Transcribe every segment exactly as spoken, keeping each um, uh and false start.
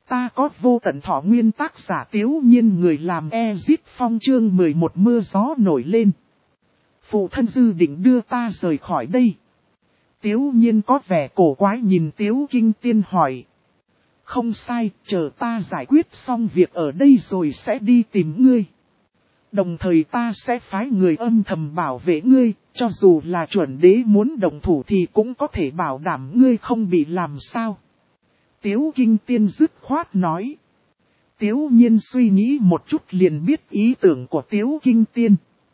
Ta có vô tận thọ nguyên tác giả Tiếu Nhiên người làm Ezit Phong chương mười một mưa gió nổi lên. Phụ thân dư định đưa ta rời khỏi đây. Tiếu Nhiên có vẻ cổ quái nhìn Tiếu Kinh Tiên hỏi. Không sai, chờ ta giải quyết xong việc ở đây rồi sẽ đi tìm ngươi. Đồng thời ta sẽ phái người âm thầm bảo vệ ngươi, cho dù là chuẩn đế muốn động thủ thì cũng có thể bảo đảm ngươi không bị làm sao. Tiếu Kinh Tiên dứt khoát nói. Tiếu Nhiên suy nghĩ một chút liền biết ý tưởng của Tiếu Kinh Tiên.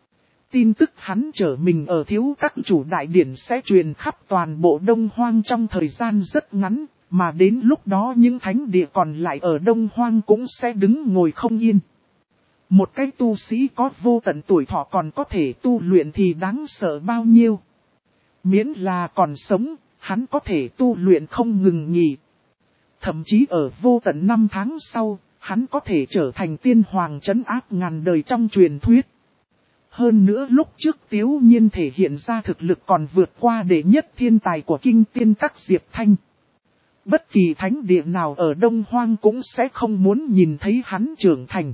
Tin tức hắn trở mình ở thiếu các chủ đại điển sẽ truyền khắp toàn bộ Đông Hoang trong thời gian rất ngắn, mà đến lúc đó những thánh địa còn lại ở Đông Hoang cũng sẽ đứng ngồi không yên. Một cái tu sĩ có vô tận tuổi thọ còn có thể tu luyện thì đáng sợ bao nhiêu. Miễn là còn sống, hắn có thể tu luyện không ngừng nghỉ. Thậm chí ở vô tận năm tháng sau, hắn có thể trở thành tiên hoàng trấn áp ngàn đời trong truyền thuyết. Hơn nữa lúc trước Tiếu Nhiên thể hiện ra thực lực còn vượt qua đệ nhất thiên tài của kinh tiên các Diệp Thanh. Bất kỳ thánh địa nào ở Đông Hoang cũng sẽ không muốn nhìn thấy hắn trưởng thành.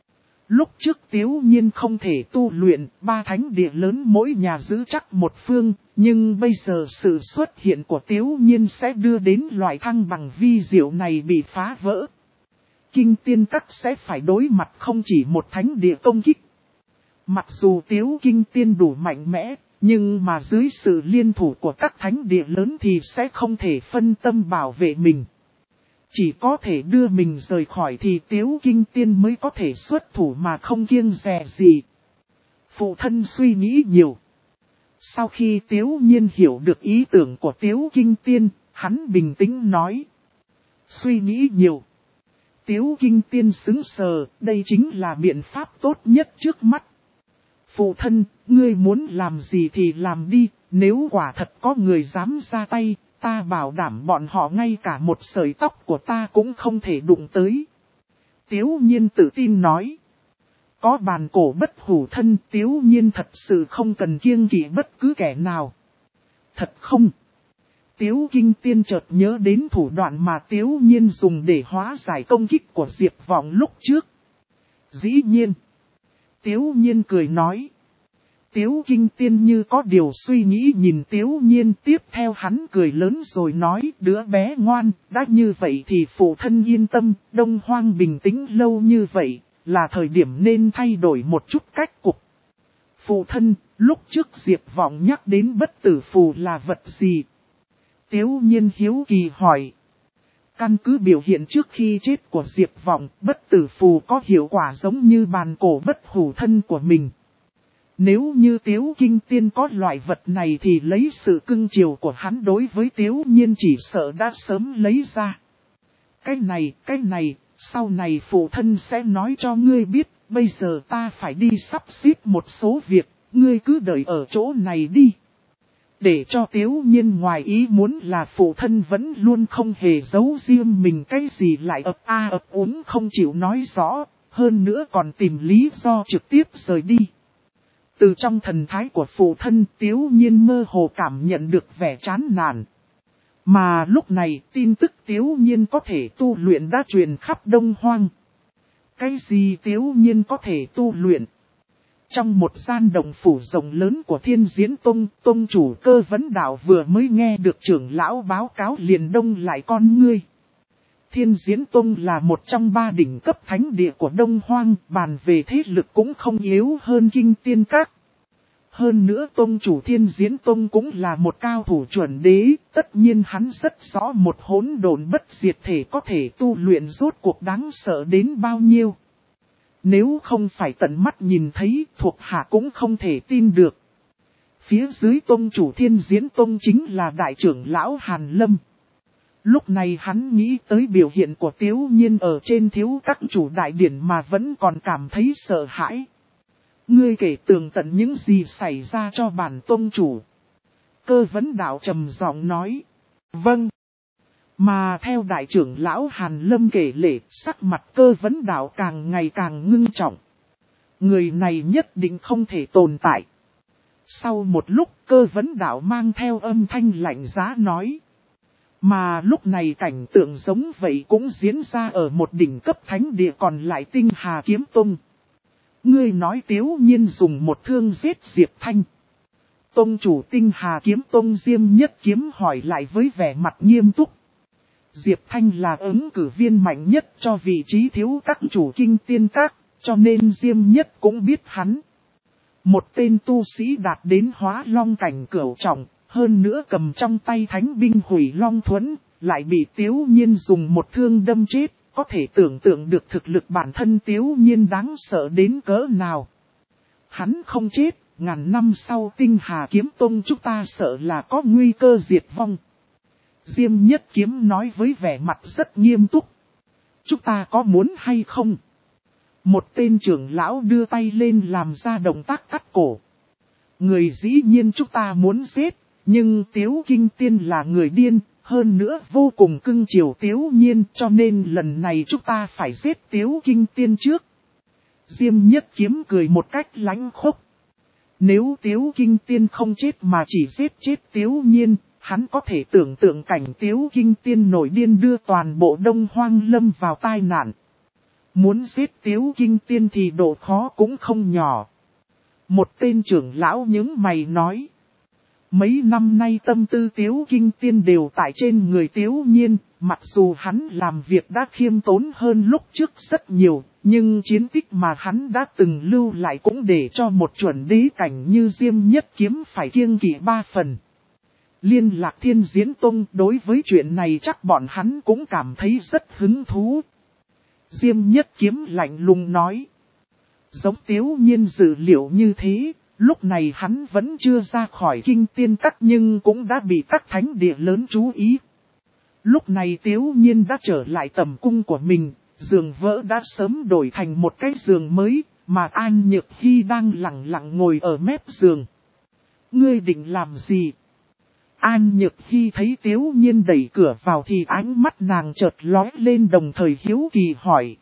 Lúc trước Tiếu Nhiên không thể tu luyện, ba thánh địa lớn mỗi nhà giữ chắc một phương, nhưng bây giờ sự xuất hiện của Tiếu Nhiên sẽ đưa đến loại thăng bằng vi diệu này bị phá vỡ. Kinh tiên các sẽ phải đối mặt không chỉ một thánh địa công kích. Mặc dù Tiếu Kinh Tiên đủ mạnh mẽ, nhưng mà dưới sự liên thủ của các thánh địa lớn thì sẽ không thể phân tâm bảo vệ mình. Chỉ có thể đưa mình rời khỏi thì Tiếu Kinh Tiên mới có thể xuất thủ mà không kiêng dè gì. Phụ thân suy nghĩ nhiều. Sau khi Tiếu Nhiên hiểu được ý tưởng của Tiếu Kinh Tiên, hắn bình tĩnh nói. Suy nghĩ nhiều. Tiếu Kinh Tiên xứng sờ, đây chính là biện pháp tốt nhất trước mắt. Phụ thân, ngươi muốn làm gì thì làm đi, nếu quả thật có người dám ra tay, ta bảo đảm bọn họ ngay cả một sợi tóc của ta cũng không thể đụng tới. Tiếu Nhiên tự tin nói. Có bàn cổ bất hủ thân, Tiếu Nhiên thật sự không cần kiêng kỵ bất cứ kẻ nào. Thật không? Tiếu Kinh Tiên chợt nhớ đến thủ đoạn mà Tiếu Nhiên dùng để hóa giải công kích của Diệp Vọng lúc trước. Dĩ nhiên. Tiếu Nhiên cười nói. Tiếu Kinh Tiên như có điều suy nghĩ nhìn Tiếu Nhiên, tiếp theo hắn cười lớn rồi nói, đứa bé ngoan, đã như vậy thì phụ thân yên tâm, Đông Hoang bình tĩnh lâu như vậy, là thời điểm nên thay đổi một chút cách cục. Phụ thân, lúc trước Diệp Vọng nhắc đến bất tử phù là vật gì? Tiếu Nhiên hiếu kỳ hỏi. Căn cứ biểu hiện trước khi chết của Diệp Vọng, bất tử phù có hiệu quả giống như bàn cổ bất hủ thân của mình. Nếu như Tiếu Kinh Tiên có loại vật này thì lấy sự cưng chiều của hắn đối với Tiếu Nhiên chỉ sợ đã sớm lấy ra. Cái này, cái này, sau này phụ thân sẽ nói cho ngươi biết, bây giờ ta phải đi sắp xếp một số việc, ngươi cứ đợi ở chỗ này đi. Để cho Tiếu Nhiên ngoài ý muốn là phụ thân vẫn luôn không hề giấu riêng mình cái gì lại ập a ập úng không chịu nói rõ, hơn nữa còn tìm lý do trực tiếp rời đi. Từ trong thần thái của phụ thân Tiếu Nhiên mơ hồ cảm nhận được vẻ chán nản. Mà lúc này tin tức Tiếu Nhiên có thể tu luyện đã truyền khắp Đông Hoang. Cái gì Tiếu Nhiên có thể tu luyện? Trong một gian đồng phủ rộng lớn của Thiên Diễn Tông, Tông chủ Cơ Vấn Đạo vừa mới nghe được trưởng lão báo cáo liền đông lại con ngươi. Thiên Diễn Tông là một trong ba đỉnh cấp thánh địa của Đông Hoang, bàn về thế lực cũng không yếu hơn Kinh Tiên Các. Hơn nữa Tông chủ Thiên Diễn Tông cũng là một cao thủ chuẩn đế, tất nhiên hắn rất rõ một hỗn độn bất diệt thể có thể tu luyện rốt cuộc đáng sợ đến bao nhiêu. Nếu không phải tận mắt nhìn thấy, thuộc hạ cũng không thể tin được. Phía dưới Tông chủ Thiên Diễn Tông chính là đại trưởng lão Hàn Lâm. Lúc này hắn nghĩ tới biểu hiện của Tiếu Nhiên ở trên thiếu các chủ đại điển mà vẫn còn cảm thấy sợ hãi. Ngươi kể tường tận những gì xảy ra cho bản Tông chủ. Cơ Vấn Đạo trầm giọng nói. Vâng. Mà theo đại trưởng lão Hàn Lâm kể lể, sắc mặt Cơ Vấn Đạo càng ngày càng ngưng trọng. Người này nhất định không thể tồn tại. Sau một lúc Cơ Vấn Đạo mang theo âm thanh lạnh giá nói. Mà lúc này cảnh tượng giống vậy cũng diễn ra ở một đỉnh cấp thánh địa còn lại Tinh Hà Kiếm Tông. Ngươi nói Tiếu Nhiên dùng một thương giết Diệp Thanh. Tông chủ Tinh Hà Kiếm Tông Diêm Nhất Kiếm hỏi lại với vẻ mặt nghiêm túc. Diệp Thanh là ứng cử viên mạnh nhất cho vị trí thiếu các chủ kinh tiên các, cho nên Diêm Nhất cũng biết hắn. Một tên tu sĩ đạt đến hóa long cảnh cửu trọng, hơn nữa cầm trong tay thánh binh hủy long thuẫn, lại bị Tiếu Nhiên dùng một thương đâm chết, có thể tưởng tượng được thực lực bản thân Tiếu Nhiên đáng sợ đến cỡ nào. Hắn không chết, ngàn năm sau Tinh Hà Kiếm Tông chúng ta sợ là có nguy cơ diệt vong. Diêm Nhất Kiếm nói với vẻ mặt rất nghiêm túc. Chúng ta có muốn hay không? Một tên trưởng lão đưa tay lên làm ra động tác cắt cổ. Người dĩ nhiên chúng ta muốn giết, nhưng Tiếu Kinh Tiên là người điên, hơn nữa vô cùng cưng chiều Tiếu Nhiên, cho nên lần này chúng ta phải giết Tiếu Kinh Tiên trước. Diêm Nhất Kiếm cười một cách lãnh khốc. Nếu Tiếu Kinh Tiên không chết mà chỉ giết chết Tiếu Nhiên, hắn có thể tưởng tượng cảnh Tiếu Kinh Tiên nổi điên đưa toàn bộ Đông Hoang Lâm vào tai nạn. Muốn giết Tiếu Kinh Tiên thì độ khó cũng không nhỏ. Một tên trưởng lão những mày nói. Mấy năm nay tâm tư Tiếu Kinh Tiên đều tại trên người Tiếu Nhiên, mặc dù hắn làm việc đã khiêm tốn hơn lúc trước rất nhiều, nhưng chiến tích mà hắn đã từng lưu lại cũng để cho một chuẩn đế cảnh như Diêm Nhất Kiếm phải kiêng kỵ ba phần. Liên Lạc Thiên Diễn Tông đối với chuyện này chắc bọn hắn cũng cảm thấy rất hứng thú. Diêm Nhất Kiếm lạnh lùng nói. Giống Tiếu Nhiên dự liệu như thế, lúc này hắn vẫn chưa ra khỏi kinh tiên các nhưng cũng đã bị các thánh địa lớn chú ý. Lúc này Tiếu Nhiên đã trở lại tầm cung của mình, giường vỡ đã sớm đổi thành một cái giường mới, mà An Nhược Hy đang lặng lặng ngồi ở mép giường. Ngươi định làm gì? An Nhược Hy thấy Tiếu Nhiên đẩy cửa vào thì ánh mắt nàng chợt lóe lên đồng thời hiếu kỳ hỏi.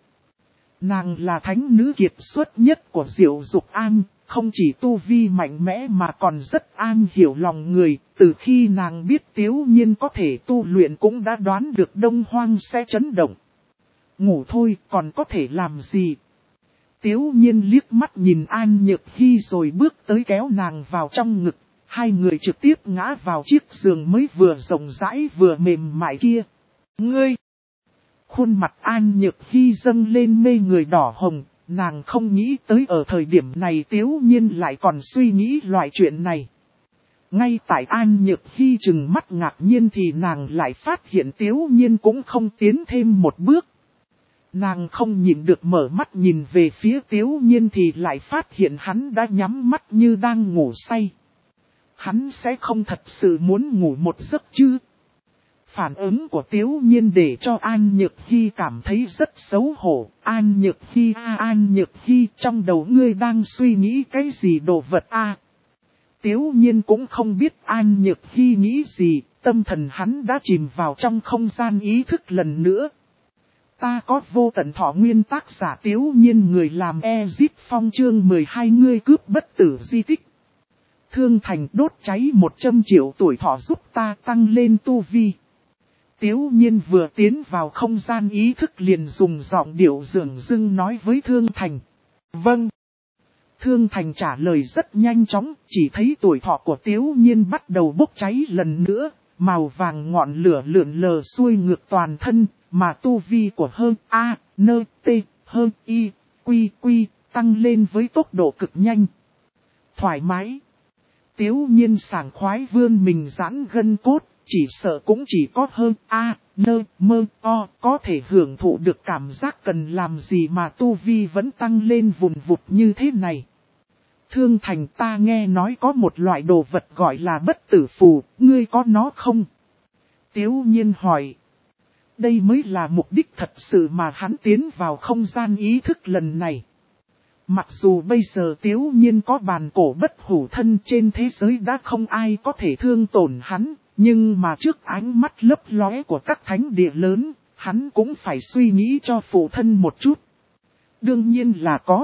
Nàng là thánh nữ kiệt xuất nhất của Diệu Dục An, không chỉ tu vi mạnh mẽ mà còn rất an hiểu lòng người, từ khi nàng biết Tiếu Nhiên có thể tu luyện cũng đã đoán được Đông Hoang sẽ chấn động. Ngủ thôi, còn có thể làm gì? Tiếu Nhiên liếc mắt nhìn An Nhược Hy rồi bước tới kéo nàng vào trong ngực, hai người trực tiếp ngã vào chiếc giường mới vừa rộng rãi vừa mềm mại kia. Ngươi! Khuôn mặt An Nhược Hy dâng lên mê người đỏ hồng, nàng không nghĩ tới ở thời điểm này Tiếu Nhiên lại còn suy nghĩ loại chuyện này. Ngay tại An Nhược Hy chừng mắt ngạc nhiên thì nàng lại phát hiện Tiếu Nhiên cũng không tiến thêm một bước. Nàng không nhìn được mở mắt nhìn về phía Tiếu Nhiên thì lại phát hiện hắn đã nhắm mắt như đang ngủ say. Hắn sẽ không thật sự muốn ngủ một giấc chứ? Phản ứng của Tiếu Nhiên để cho An Nhược Hy cảm thấy rất xấu hổ. An Nhược Hy a An Nhược Hy, trong đầu ngươi đang suy nghĩ cái gì đồ vật a? À? Tiếu Nhiên cũng không biết An Nhược Hy nghĩ gì, tâm thần hắn đã chìm vào trong không gian ý thức lần nữa. Ta có vô tận thọ nguyên tác giả Tiếu Nhiên người làm Ezip Phong chương mười hai ngươi cướp bất tử di tích. Thương thành đốt cháy một trăm triệu tuổi thọ giúp ta tăng lên tu vi. Tiếu Nhiên vừa tiến vào không gian ý thức liền dùng giọng điệu dường dưng nói với Thương Thành. Vâng. Thương Thành trả lời rất nhanh chóng, chỉ thấy tuổi thọ của Tiếu Nhiên bắt đầu bốc cháy lần nữa, màu vàng ngọn lửa lượn lờ xuôi ngược toàn thân, mà tu vi của hơn A, N, T, hơn Y, Quy, Quy, tăng lên với tốc độ cực nhanh. Thoải mái. Tiếu Nhiên sảng khoái vươn mình giãn gân cốt. Chỉ sợ cũng chỉ có hơn A, N, Mơ, O có thể hưởng thụ được cảm giác cần làm gì mà tu vi vẫn tăng lên vùn vụt như thế này. Thương Thành ta nghe nói có một loại đồ vật gọi là bất tử phù, ngươi có nó không? Tiếu Nhiên hỏi. Đây mới là mục đích thật sự mà hắn tiến vào không gian ý thức lần này. Mặc dù bây giờ Tiếu Nhiên có bàn cổ bất hủ thân trên thế giới đã không ai có thể thương tổn hắn. Nhưng mà trước ánh mắt lấp lóe của các thánh địa lớn, hắn cũng phải suy nghĩ cho phụ thân một chút. Đương nhiên là có.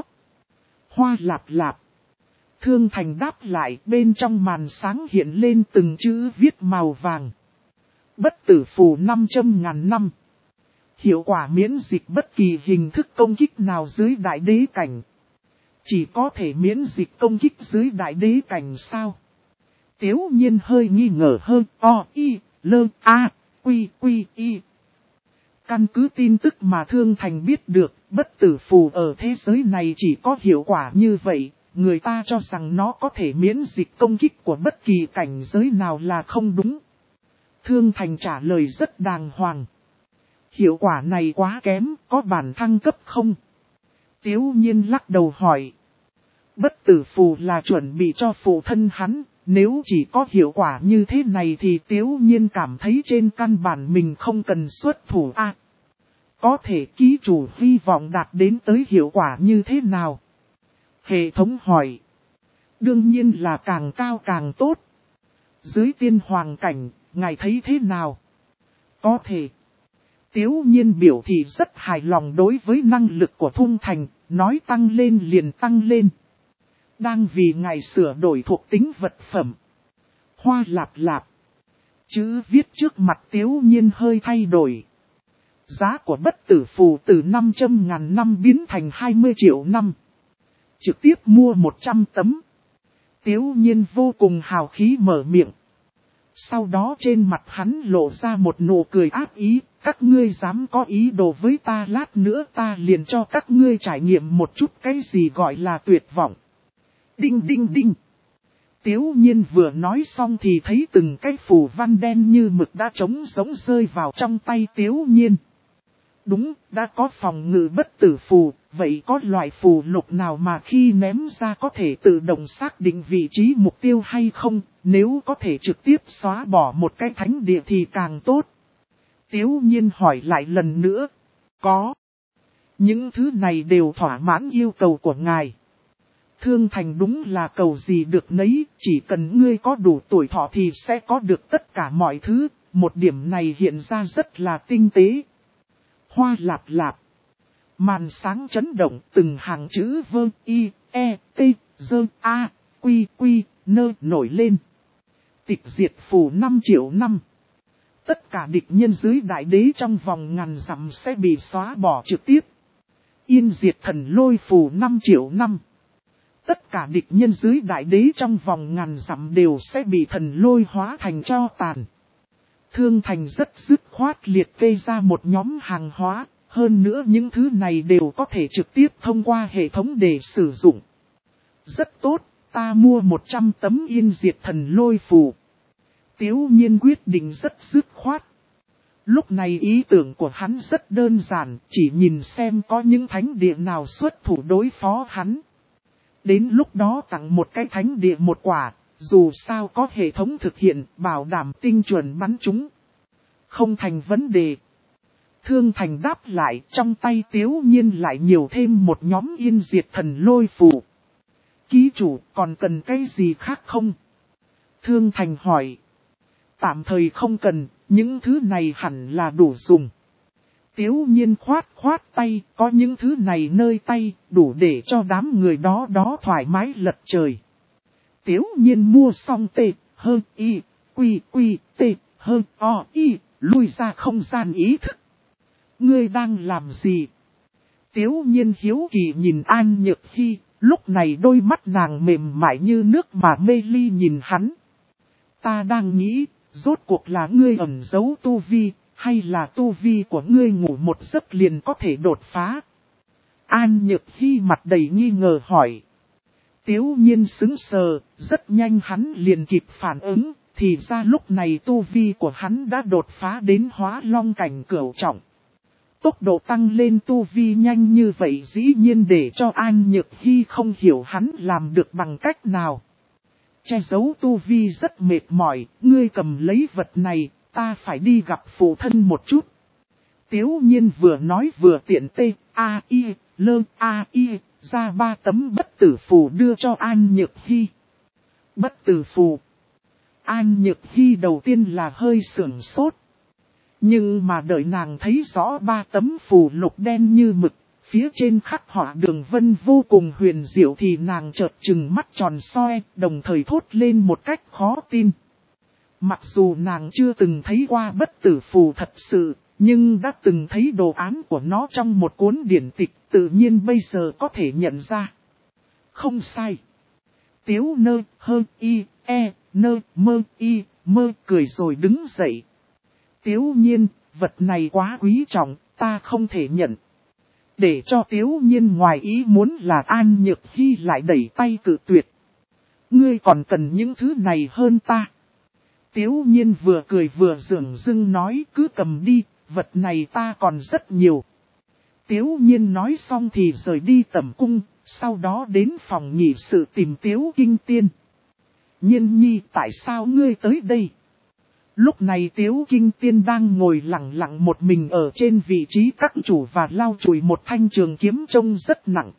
Hoa lạp lạp. Thương Thành đáp lại bên trong màn sáng hiện lên từng chữ viết màu vàng. Bất tử phù năm trăm ngàn năm. Hiệu quả miễn dịch bất kỳ hình thức công kích nào dưới đại đế cảnh. Chỉ có thể miễn dịch công kích dưới đại đế cảnh sao? Tiếu nhiên hơi nghi ngờ hơn o y lơ a quy quy y. Căn cứ tin tức mà Thương Thành biết được, bất tử phù ở thế giới này chỉ có hiệu quả như vậy, người ta cho rằng nó có thể miễn dịch công kích của bất kỳ cảnh giới nào là không đúng. Thương Thành trả lời rất đàng hoàng. Hiệu quả này quá kém, có bản thăng cấp không? Tiếu nhiên lắc đầu hỏi. Bất tử phù là chuẩn bị cho phụ thân hắn, nếu chỉ có hiệu quả như thế này thì Tiếu nhiên cảm thấy trên căn bản mình không cần xuất thủ a. À, có thể ký chủ hy vọng đạt đến tới hiệu quả như thế nào? Hệ thống hỏi. Đương nhiên là càng cao càng tốt. Dưới tiên hoàng cảnh, ngài thấy thế nào? Có thể. Tiếu nhiên biểu thị rất hài lòng đối với năng lực của Thung Thành, nói tăng lên liền tăng lên. Đang vì ngài sửa đổi thuộc tính vật phẩm. Hoa lạp lạp. Chữ viết trước mặt Tiếu nhiên hơi thay đổi. Giá của bất tử phù từ năm trăm ngàn năm biến thành hai mươi triệu năm. Trực tiếp mua một trăm tấm. Tiếu nhiên vô cùng hào khí mở miệng. Sau đó trên mặt hắn lộ ra một nụ cười ác ý. Các ngươi dám có ý đồ với ta, lát nữa ta liền cho các ngươi trải nghiệm một chút cái gì gọi là tuyệt vọng. Đinh đinh đinh. Tiếu nhiên vừa nói xong thì thấy từng cái phù văn đen như mực đã trống giống rơi vào trong tay Tiếu nhiên. Đúng, đã có phòng ngự bất tử phù, vậy có loại phù lục nào mà khi ném ra có thể tự động xác định vị trí mục tiêu hay không, nếu có thể trực tiếp xóa bỏ một cái thánh địa thì càng tốt. Tiếu nhiên hỏi lại lần nữa. Có. Những thứ này đều thỏa mãn yêu cầu của ngài. Thương Thành đúng là cầu gì được nấy, chỉ cần ngươi có đủ tuổi thọ thì sẽ có được tất cả mọi thứ, một điểm này hiện ra rất là tinh tế. Hoa lạp lạp. Màn sáng chấn động, từng hàng chữ vơ, y, e, t, dơ, a, quy, quy, nơ nổi lên. Tịch diệt phù năm triệu năm. Tất cả địch nhân dưới đại đế trong vòng ngàn dặm sẽ bị xóa bỏ trực tiếp. Yên diệt thần lôi phù năm triệu năm. Tất cả địch nhân dưới đại đế trong vòng ngàn dặm đều sẽ bị thần lôi hóa thành tro tàn. Thương Thành rất dứt khoát liệt kê ra một nhóm hàng hóa, hơn nữa những thứ này đều có thể trực tiếp thông qua hệ thống để sử dụng. Rất tốt, ta mua một trăm tấm yên diệt thần lôi phù. Tiếu nhiên quyết định rất dứt khoát. Lúc này ý tưởng của hắn rất đơn giản, chỉ nhìn xem có những thánh địa nào xuất thủ đối phó hắn. Đến lúc đó tặng một cái thánh địa một quả, dù sao có hệ thống thực hiện, bảo đảm tinh chuẩn bắn chúng. Không thành vấn đề. Thương Thành đáp lại, trong tay Tiếu nhiên lại nhiều thêm một nhóm yên diệt thần lôi phù. Ký chủ còn cần cái gì khác không? Thương Thành hỏi. Tạm thời không cần, những thứ này hẳn là đủ dùng. Tiếu nhiên khoát khoát tay, có những thứ này nơi tay, đủ để cho đám người đó đó thoải mái lật trời. Tiếu nhiên mua xong tê, hơn y, quy quy, tê, hơn o y, lui ra không gian ý thức. Ngươi đang làm gì? Tiếu nhiên hiếu kỳ nhìn An Nhược Hy, lúc này đôi mắt nàng mềm mại như nước mà mê ly nhìn hắn. Ta đang nghĩ, rốt cuộc là ngươi ẩn giấu tu vi, hay là tu vi của ngươi ngủ một giấc liền có thể đột phá? An Nhược Hy mặt đầy nghi ngờ hỏi. Tiếu nhiên sững sờ, rất nhanh hắn liền kịp phản ứng, thì ra lúc này tu vi của hắn đã đột phá đến hóa long cảnh cửu trọng. Tốc độ tăng lên tu vi nhanh như vậy dĩ nhiên để cho An Nhược Hy không hiểu hắn làm được bằng cách nào. Che giấu tu vi rất mệt mỏi, ngươi cầm lấy vật này, ta phải đi gặp phụ thân một chút. Tiếu nhiên vừa nói vừa tiện tê, a i, lơ, a i, ra ba tấm bất tử phù đưa cho An Nhược Hy. Bất tử phù. An Nhược Hy đầu tiên là hơi sửng sốt. Nhưng mà đợi nàng thấy rõ ba tấm phù lục đen như mực, phía trên khắc họa đường vân vô cùng huyền diệu thì nàng chợt trừng mắt tròn soi, đồng thời thốt lên một cách khó tin. Mặc dù nàng chưa từng thấy qua bất tử phù thật sự, nhưng đã từng thấy đồ án của nó trong một cuốn điển tịch, tự nhiên bây giờ có thể nhận ra. Không sai. Tiếu nơ hơ y e nơ mơ y mơ cười rồi đứng dậy. Tiếu nhiên, vật này quá quý trọng, ta không thể nhận. Để cho Tiếu nhiên ngoài ý muốn là An Nhược Hy lại đẩy tay cự tuyệt. Ngươi còn cần những thứ này hơn ta. Tiếu nhiên vừa cười vừa dửng dưng nói cứ cầm đi, vật này ta còn rất nhiều. Tiếu nhiên nói xong thì rời đi tẩm cung, sau đó đến phòng nhị sự tìm Tiếu Kinh Tiên. Nhiên nhi, tại sao ngươi tới đây? Lúc này Tiếu Kinh Tiên đang ngồi lặng lặng một mình ở trên vị trí các chủ và lau chùi một thanh trường kiếm trông rất nặng.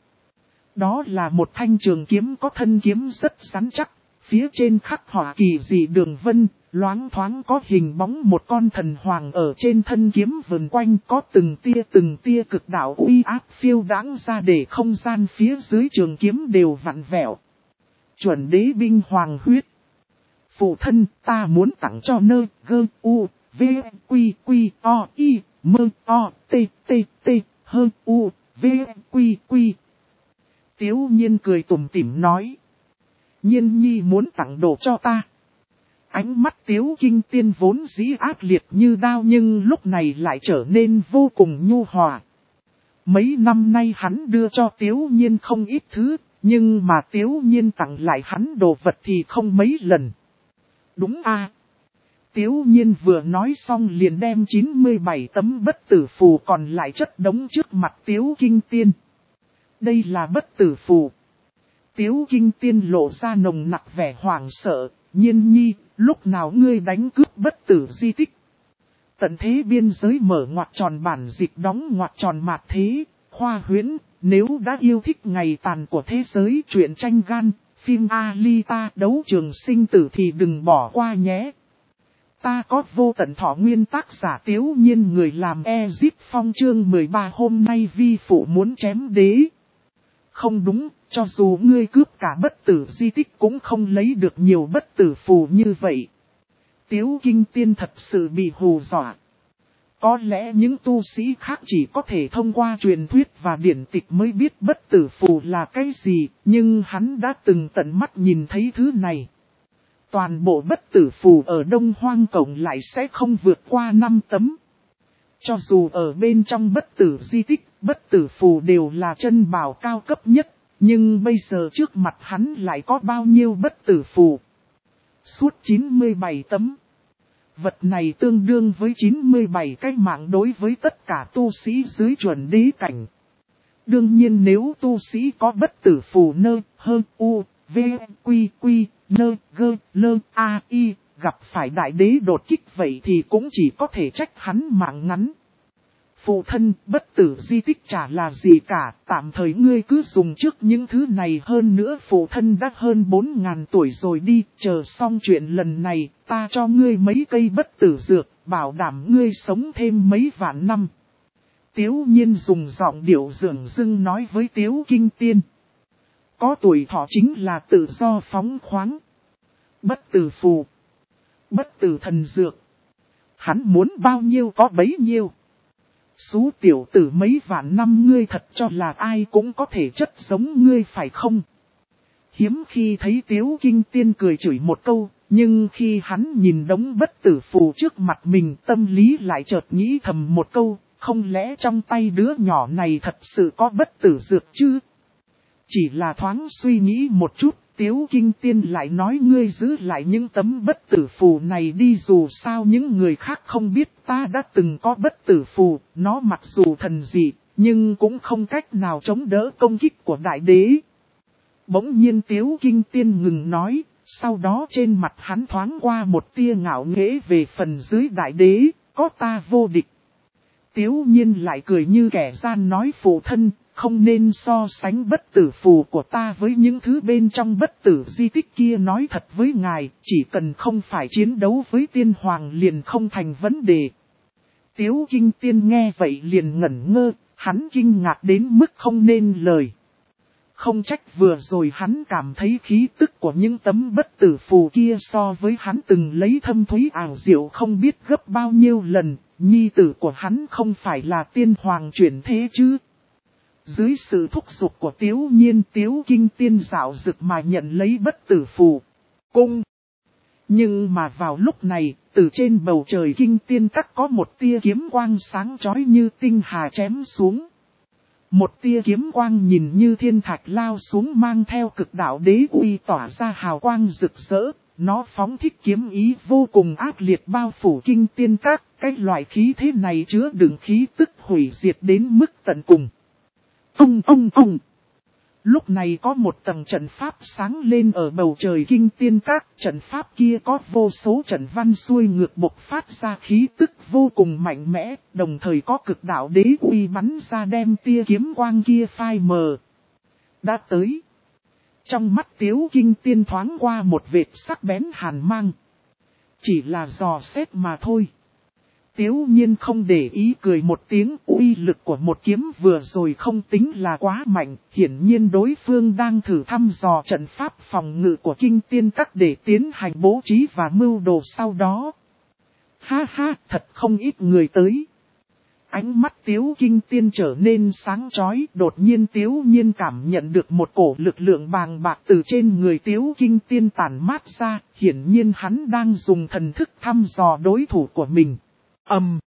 Đó là một thanh trường kiếm có thân kiếm rất rắn chắc, phía trên khắc họa kỳ dị đường vân, loáng thoáng có hình bóng một con thần hoàng ở trên thân kiếm vần quanh, có từng tia từng tia cực đạo uy áp phiêu đáng ra để không gian phía dưới trường kiếm đều vặn vẹo. Chuẩn đế binh hoàng huyết. Phụ thân, ta muốn tặng cho nơ, gơ, u, v, quy, quy, o, y, mơ, o, t, t, t, hơ, u, v, quy, quy. Tiếu nhiên cười tủm tỉm nói. Nhiên nhi muốn tặng đồ cho ta. Ánh mắt Tiếu Kinh Tiên vốn dĩ ác liệt như đao nhưng lúc này lại trở nên vô cùng nhu hòa. Mấy năm nay hắn đưa cho Tiếu Nhiên không ít thứ, nhưng mà Tiếu Nhiên tặng lại hắn đồ vật thì không mấy lần. Đúng à. Tiếu Nhiên vừa nói xong liền đem chín mươi bảy tấm bất tử phù còn lại chất đống trước mặt Tiếu Kinh Tiên. Đây là bất tử phù. Tiếu Kinh Tiên lộ ra nồng nặc vẻ hoảng sợ. Nhiên nhi, lúc nào ngươi đánh cướp bất tử di tích? Tận thế biên giới mở ngoặc tròn bản dịch đóng ngoặc tròn mạt thế, khoa huyễn, nếu đã yêu thích ngày tàn của thế giới truyện tranh gan, phim Alita đấu trường sinh tử thì đừng bỏ qua nhé. Ta có vô tận thọ nguyên tác giả Tiếu Nhiên người làm Ezip Phong chương mười ba hôm nay vi phụ muốn chém đế. Không đúng, cho dù ngươi cướp cả bất tử di tích cũng không lấy được nhiều bất tử phù như vậy. Tiếu Kinh Tiên thật sự bị hù dọa. Có lẽ những tu sĩ khác chỉ có thể thông qua truyền thuyết và điển tịch mới biết bất tử phù là cái gì, nhưng hắn đã từng tận mắt nhìn thấy thứ này. Toàn bộ bất tử phù ở Đông Hoang Cổng lại sẽ không vượt qua năm tấm. Cho dù ở bên trong bất tử di tích, bất tử phù đều là chân bảo cao cấp nhất, nhưng bây giờ trước mặt hắn lại có bao nhiêu bất tử phù? Suốt chín mươi bảy tấm. Vật này tương đương với chín mươi bảy cái mạng đối với tất cả tu sĩ dưới chuẩn đế cảnh. Đương nhiên nếu tu sĩ có bất tử phù nơ, hơ, u, v, quy, quy, nơ, gơ, lơ, a, y, gặp phải đại đế đột kích vậy thì cũng chỉ có thể trách hắn mạng ngắn. Phụ thân, bất tử di tích chả là gì cả, tạm thời ngươi cứ dùng trước những thứ này hơn nữa phụ thân đã hơn bốn ngàn tuổi rồi đi, chờ xong chuyện lần này, ta cho ngươi mấy cây bất tử dược, bảo đảm ngươi sống thêm mấy vạn năm. Tiếu Nhiên dùng giọng điệu dửng dưng nói với Tiếu Kinh Tiên. Có tuổi thọ chính là tự do phóng khoáng. Bất tử phù. Bất tử thần dược. Hắn muốn bao nhiêu có bấy nhiêu. Xú tiểu tử mấy vạn năm ngươi thật cho là ai cũng có thể chất giống ngươi phải không? Hiếm khi thấy Tiếu Kinh Tiên cười chửi một câu, nhưng khi hắn nhìn đống bất tử phù trước mặt mình tâm lý lại chợt nghĩ thầm một câu, không lẽ trong tay đứa nhỏ này thật sự có bất tử dược chứ? Chỉ là thoáng suy nghĩ một chút, Tiếu Kinh Tiên lại nói ngươi giữ lại những tấm bất tử phù này đi dù sao những người khác không biết ta đã từng có bất tử phù, nó mặc dù thần dị, nhưng cũng không cách nào chống đỡ công kích của đại đế. Bỗng nhiên Tiếu Kinh Tiên ngừng nói, sau đó trên mặt hắn thoáng qua một tia ngạo nghễ về phần dưới đại đế, có ta vô địch. Tiếu Nhiên lại cười như kẻ gian nói phụ thân, không nên so sánh bất tử phù của ta với những thứ bên trong bất tử di tích kia nói thật với ngài, chỉ cần không phải chiến đấu với tiên hoàng liền không thành vấn đề. Tiếu Kinh Tiên nghe vậy liền ngẩn ngơ, hắn kinh ngạc đến mức không nên lời. Không trách vừa rồi hắn cảm thấy khí tức của những tấm bất tử phù kia so với hắn từng lấy thâm thúy ảo diệu không biết gấp bao nhiêu lần, nhi tử của hắn không phải là tiên hoàng chuyển thế chứ. Dưới sự thúc giục của Tiếu Nhiên, Tiếu Kinh Tiên dạo dực mà nhận lấy bất tử phù cung. Nhưng mà vào lúc này, từ trên bầu trời Kinh Tiên Các có một tia kiếm quang sáng chói như tinh hà chém xuống. Một tia kiếm quang nhìn như thiên thạch lao xuống mang theo cực đạo đế uy tỏa ra hào quang rực rỡ, nó phóng thích kiếm ý vô cùng ác liệt bao phủ Kinh Tiên Các, cái loại khí thế này chứa đựng khí tức hủy diệt đến mức tận cùng. Ông ông ông! Lúc này có một tầng trận pháp sáng lên ở bầu trời Kinh Tiên Các, trận pháp kia có vô số trận văn xuôi ngược bộc phát ra khí tức vô cùng mạnh mẽ, đồng thời có cực đạo đế uy bắn ra đem tia kiếm quang kia phai mờ. Đã tới. Trong mắt Tiếu Kinh Tiên thoáng qua một vệt sắc bén hàn mang. Chỉ là dò xét mà thôi. Tiếu Nhiên không để ý cười một tiếng, uy lực của một kiếm vừa rồi không tính là quá mạnh, hiển nhiên đối phương đang thử thăm dò trận pháp phòng ngự của Kinh Tiên Các để tiến hành bố trí và mưu đồ sau đó. Ha ha, thật không ít người tới. Ánh mắt Tiếu Kinh Tiên trở nên sáng chói, đột nhiên Tiếu Nhiên cảm nhận được một cổ lực lượng bàng bạc từ trên người Tiếu Kinh Tiên tản mát ra, hiển nhiên hắn đang dùng thần thức thăm dò đối thủ của mình. Ầm. Um.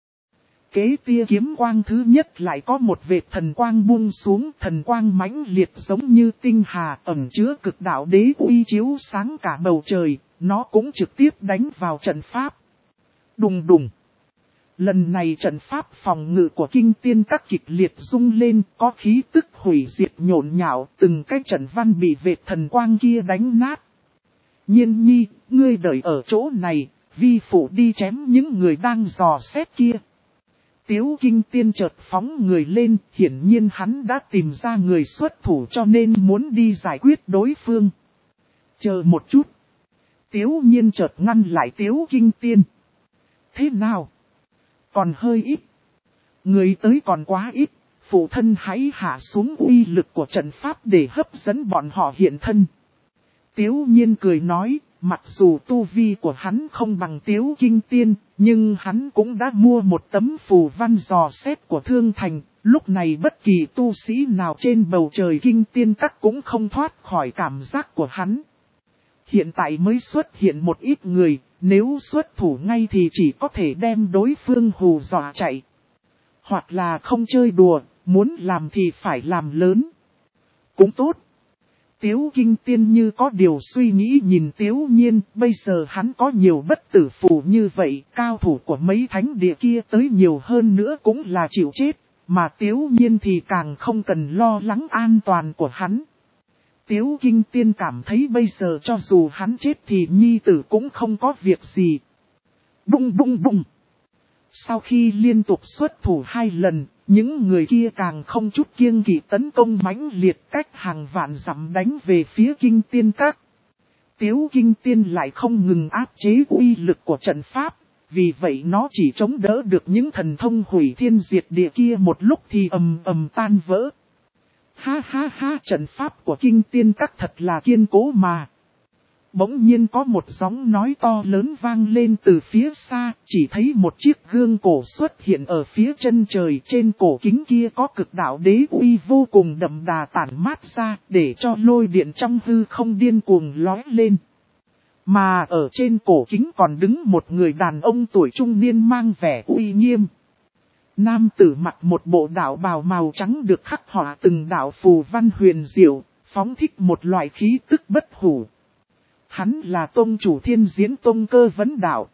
Kế tia kiếm quang thứ nhất lại có một vệt thần quang buông xuống, thần quang mãnh liệt giống như tinh hà ẩn chứa cực đạo đế uy chiếu sáng cả bầu trời, nó cũng trực tiếp đánh vào trận pháp. Đùng đùng. Lần này trận pháp phòng ngự của Kinh Tiên Các kịch liệt rung lên, có khí tức hủy diệt nhộn nhạo, từng cái trận văn bị vệt thần quang kia đánh nát. Nhiên nhi, ngươi đợi ở chỗ này. Vi phụ đi chém những người đang dò xét kia. Tiếu Kinh Tiên chợt phóng người lên, hiển nhiên hắn đã tìm ra người xuất thủ cho nên muốn đi giải quyết đối phương. Chờ một chút. Tiếu Nhiên chợt ngăn lại Tiếu Kinh Tiên. Thế nào? Còn hơi ít. Người tới còn quá ít, phụ thân hãy hạ xuống uy lực của trận pháp để hấp dẫn bọn họ hiện thân. Tiếu Nhiên cười nói. Mặc dù tu vi của hắn không bằng Tiếu Kinh Tiên, nhưng hắn cũng đã mua một tấm phù văn dò xét của Thương Thành, lúc này bất kỳ tu sĩ nào trên bầu trời Kinh Tiên Các cũng không thoát khỏi cảm giác của hắn. Hiện tại mới xuất hiện một ít người, nếu xuất thủ ngay thì chỉ có thể đem đối phương hù dọa chạy. Hoặc là không chơi đùa, muốn làm thì phải làm lớn. Cũng tốt. Tiếu Kinh Tiên như có điều suy nghĩ nhìn Tiếu Nhiên, bây giờ hắn có nhiều bất tử phù như vậy, cao thủ của mấy thánh địa kia tới nhiều hơn nữa cũng là chịu chết, mà Tiếu Nhiên thì càng không cần lo lắng an toàn của hắn. Tiếu Kinh Tiên cảm thấy bây giờ cho dù hắn chết thì nhi tử cũng không có việc gì. Bung bung bung. Sau khi liên tục xuất thủ hai lần, những người kia càng không chút kiêng kỵ tấn công mãnh liệt cách hàng vạn dặm đánh về phía Kinh Tiên Các. Tiếu Kinh Tiên lại không ngừng áp chế uy lực của trận pháp, vì vậy nó chỉ chống đỡ được những thần thông hủy thiên diệt địa kia một lúc thì ầm ầm tan vỡ. Ha ha ha, trận pháp của Kinh Tiên Các thật là kiên cố mà. Bỗng nhiên có một giọng nói to lớn vang lên từ phía xa, chỉ thấy một chiếc gương cổ xuất hiện ở phía chân trời, trên cổ kính kia có cực đạo đế uy vô cùng đậm đà tản mát ra, để cho lôi điện trong hư không điên cuồng lói lên. Mà ở trên cổ kính còn đứng một người đàn ông tuổi trung niên mang vẻ uy nghiêm. Nam tử mặc một bộ đạo bào màu trắng được khắc họa từng đạo phù văn huyền diệu, phóng thích một loại khí tức bất hủ. Hắn là tông chủ Thiên Diễn Tông Cơ Vấn Đạo.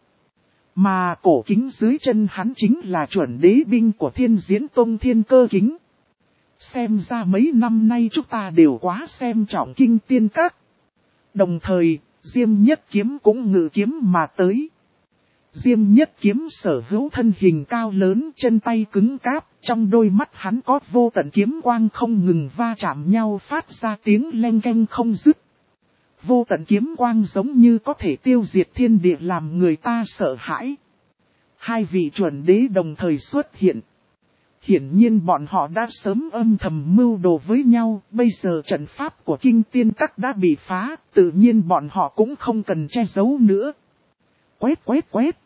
Mà cổ kính dưới chân hắn chính là chuẩn đế binh của Thiên Diễn Tông Thiên Cơ Kính. Xem ra mấy năm nay chúng ta đều quá xem trọng Kinh Tiên Các. Đồng thời, Diêm Nhất Kiếm cũng ngự kiếm mà tới. Diêm Nhất Kiếm sở hữu thân hình cao lớn, chân tay cứng cáp, trong đôi mắt hắn có vô tận kiếm quang không ngừng va chạm nhau phát ra tiếng leng keng không dứt. Vô tận kiếm quang giống như có thể tiêu diệt thiên địa làm người ta sợ hãi. Hai vị chuẩn đế đồng thời xuất hiện. Hiển nhiên bọn họ đã sớm âm thầm mưu đồ với nhau, bây giờ trận pháp của kinh tiên các đã bị phá, tự nhiên bọn họ cũng không cần che giấu nữa. Quét quét quét.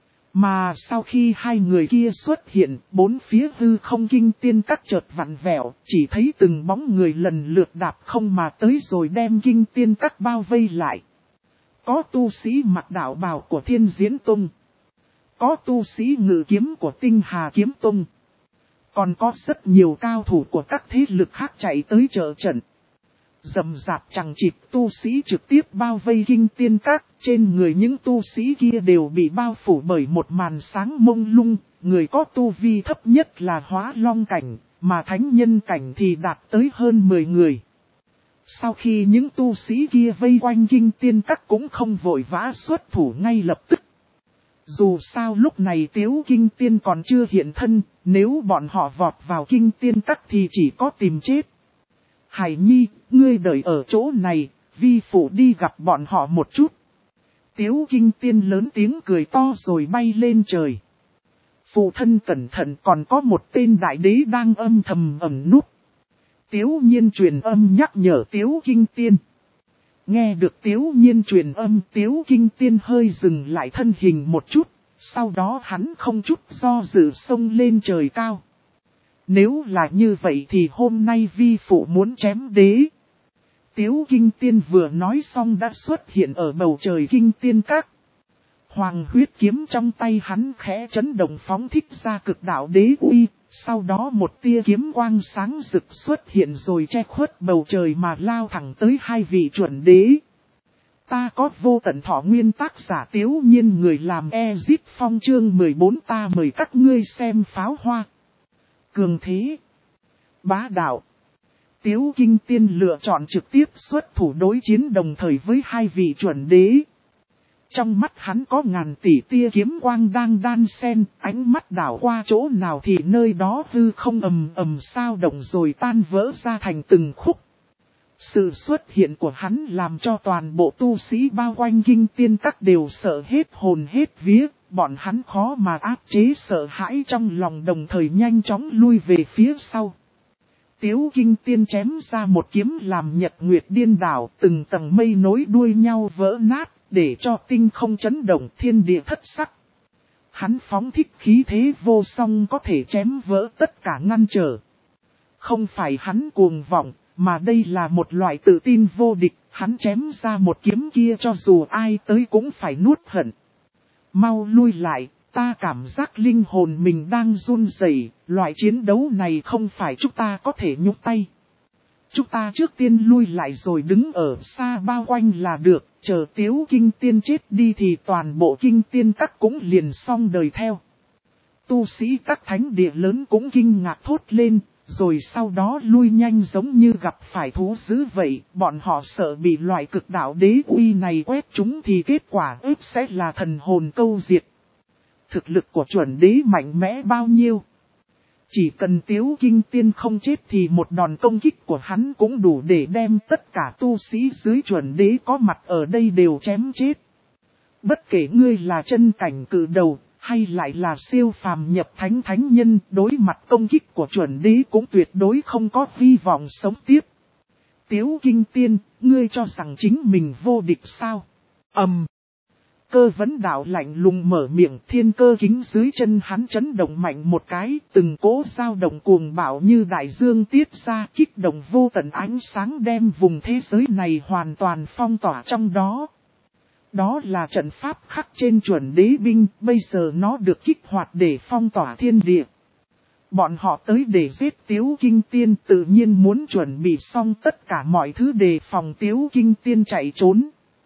Mà sau khi hai người kia xuất hiện, bốn phía hư không kinh tiên các chợt vặn vẹo, chỉ thấy từng bóng người lần lượt đạp không mà tới rồi đem kinh tiên các bao vây lại. Có tu sĩ mặc đạo bào của Thiên Diễn Tông, có tu sĩ ngự kiếm của Tinh Hà Kiếm Tông, còn có rất nhiều cao thủ của các thế lực khác chạy tới trợ trận. Rầm rạp chẳng chịt tu sĩ trực tiếp bao vây kinh tiên các, trên người những tu sĩ kia đều bị bao phủ bởi một màn sáng mông lung, người có tu vi thấp nhất là hóa long cảnh, mà thánh nhân cảnh thì đạt tới hơn mười người. Sau khi những tu sĩ kia vây quanh kinh tiên các cũng không vội vã xuất thủ ngay lập tức. Dù sao lúc này Tiếu Kinh Tiên còn chưa hiện thân, nếu bọn họ vọt vào kinh tiên các thì chỉ có tìm chết. Hải Nhi, ngươi đợi ở chỗ này, vi phụ đi gặp bọn họ một chút. Tiếu Kinh Tiên lớn tiếng cười to rồi bay lên trời. Phụ thân cẩn thận, còn có một tên đại đế đang âm thầm ẩn núp. Tiếu Nhiên truyền âm nhắc nhở Tiếu Kinh Tiên. Nghe được Tiếu Nhiên truyền âm, Tiếu Kinh Tiên hơi dừng lại thân hình một chút, sau đó hắn không chút do dự xông lên trời cao. Nếu là như vậy thì hôm nay vi phụ muốn chém đế. Tiếu Kinh Tiên vừa nói xong đã xuất hiện ở bầu trời kinh tiên các. Hoàng huyết kiếm trong tay hắn khẽ chấn động phóng thích ra cực đạo đế uy, sau đó một tia kiếm quang sáng rực xuất hiện rồi che khuất bầu trời mà lao thẳng tới hai vị chuẩn đế. Ta có vô tận thọ nguyên, tác giả Tiếu Nhiên, người làm Ezit Phong, chương mười bốn, ta mời các ngươi xem pháo hoa. Cường thế, bá đạo. Tiếu Kinh Tiên lựa chọn trực tiếp xuất thủ đối chiến đồng thời với hai vị chuẩn đế. Trong mắt hắn có ngàn tỷ tia kiếm quang đang đan xen, ánh mắt đảo qua chỗ nào thì nơi đó hư không ầm ầm sao động rồi tan vỡ ra thành từng khúc. Sự xuất hiện của hắn làm cho toàn bộ tu sĩ bao quanh kinh tiên các đều sợ hết hồn hết vía, bọn hắn khó mà áp chế sợ hãi trong lòng, đồng thời nhanh chóng lui về phía sau. Tiếu Kinh Tiên chém ra một kiếm làm nhật nguyệt điên đảo, từng tầng mây nối đuôi nhau vỡ nát, để cho tinh không chấn động, thiên địa thất sắc. Hắn phóng thích khí thế vô song có thể chém vỡ tất cả ngăn trở. Không phải hắn cuồng vọng, mà đây là một loại tự tin vô địch, hắn chém ra một kiếm kia cho dù ai tới cũng phải nuốt hận. Mau lui lại, ta cảm giác linh hồn mình đang run rẩy, loại chiến đấu này không phải chúng ta có thể nhúc tay. Chúng ta trước tiên lui lại rồi đứng ở xa bao quanh là được, chờ Tiếu Kinh Tiên chết đi thì toàn bộ kinh tiên các cũng liền xong đời theo. Tu sĩ các thánh địa lớn cũng kinh ngạc thốt lên, rồi sau đó lui nhanh giống như gặp phải thú dữ vậy, bọn họ sợ bị loại cực đạo đế uy này quét chúng thì kết quả ếp sẽ là thần hồn câu diệt. Thực lực của chuẩn đế mạnh mẽ bao nhiêu? Chỉ cần Tiếu Kinh Tiên không chết thì một đòn công kích của hắn cũng đủ để đem tất cả tu sĩ dưới chuẩn đế có mặt ở đây đều chém chết. Bất kể ngươi là chân cảnh cự đầu, hay lại là siêu phàm nhập thánh thánh nhân, đối mặt công kích của chuẩn đế cũng tuyệt đối không có hy vọng sống tiếp. Tiếu Kinh Tiên, ngươi cho rằng chính mình vô địch sao? Ầm. Um. Cơ vấn đạo lạnh lùng mở miệng, thiên cơ kính dưới chân hắn chấn động mạnh một cái, từng cỗ dao động cuồng bạo như đại dương tiết ra, kích động vô tận ánh sáng đem vùng thế giới này hoàn toàn phong tỏa trong đó. Đó là trận pháp khắc trên chuẩn đế binh, bây giờ nó được kích hoạt để phong tỏa thiên địa. Bọn họ tới để giết Tiếu Kinh Tiên, tự nhiên muốn chuẩn bị xong tất cả mọi thứ để phòng Tiếu Kinh Tiên chạy trốn.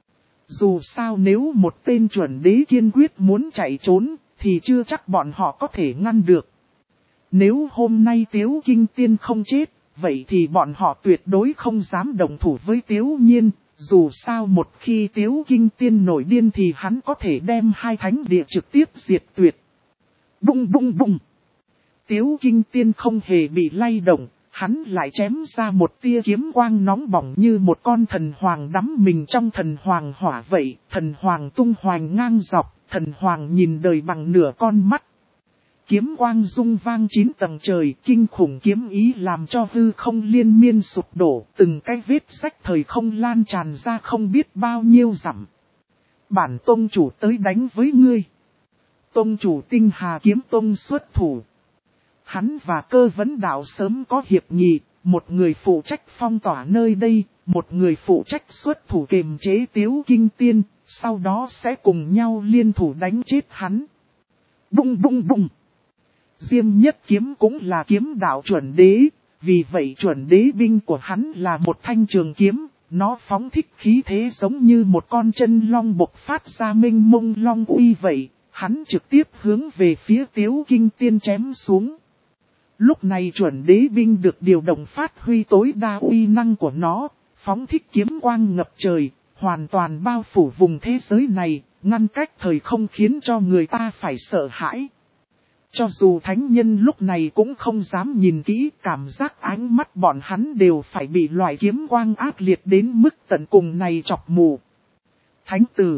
Dù sao nếu một tên chuẩn đế kiên quyết muốn chạy trốn, thì chưa chắc bọn họ có thể ngăn được. Nếu hôm nay Tiếu Kinh Tiên không chết, vậy thì bọn họ tuyệt đối không dám đồng thủ với Tiếu Nhiên. Dù sao một khi Tiếu Kinh Tiên nổi điên thì hắn có thể đem hai thánh địa trực tiếp diệt tuyệt. Bung bung bung. Tiếu Kinh Tiên không hề bị lay động, hắn lại chém ra một tia kiếm quang nóng bỏng như một con thần hoàng đắm mình trong thần hoàng hỏa vậy. Thần hoàng tung hoành ngang dọc, thần hoàng nhìn đời bằng nửa con mắt. kiếm quang rung vang chín tầng trời, kinh khủng kiếm ý làm cho hư không liên miên sụp đổ, từng cái vết rách thời không lan tràn ra không biết bao nhiêu dặm. Bản tông chủ tới đánh với ngươi. Tông chủ Tinh Hà Kiếm Tông xuất thủ. Hắn và Cơ Vấn Đạo sớm có hiệp nghị, một người phụ trách phong tỏa nơi đây, một người phụ trách xuất thủ kiềm chế Tiếu Kinh Tiên, sau đó sẽ cùng nhau liên thủ đánh chết hắn. Bung bung bung. Diêm Nhất Kiếm cũng là kiếm đạo chuẩn đế, vì vậy chuẩn đế binh của hắn là một thanh trường kiếm, nó phóng thích khí thế giống như một con chân long bộc phát ra minh mông long uy vậy, hắn trực tiếp hướng về phía Tiếu Kinh Tiên chém xuống. Lúc này chuẩn đế binh được điều động phát huy tối đa uy năng của nó, phóng thích kiếm quang ngập trời, hoàn toàn bao phủ vùng thế giới này, ngăn cách thời không khiến cho người ta phải sợ hãi. Cho dù thánh nhân lúc này cũng không dám nhìn kỹ, cảm giác ánh mắt bọn hắn đều phải bị loại kiếm quang ác liệt đến mức tận cùng này chọc mù. Thánh tử.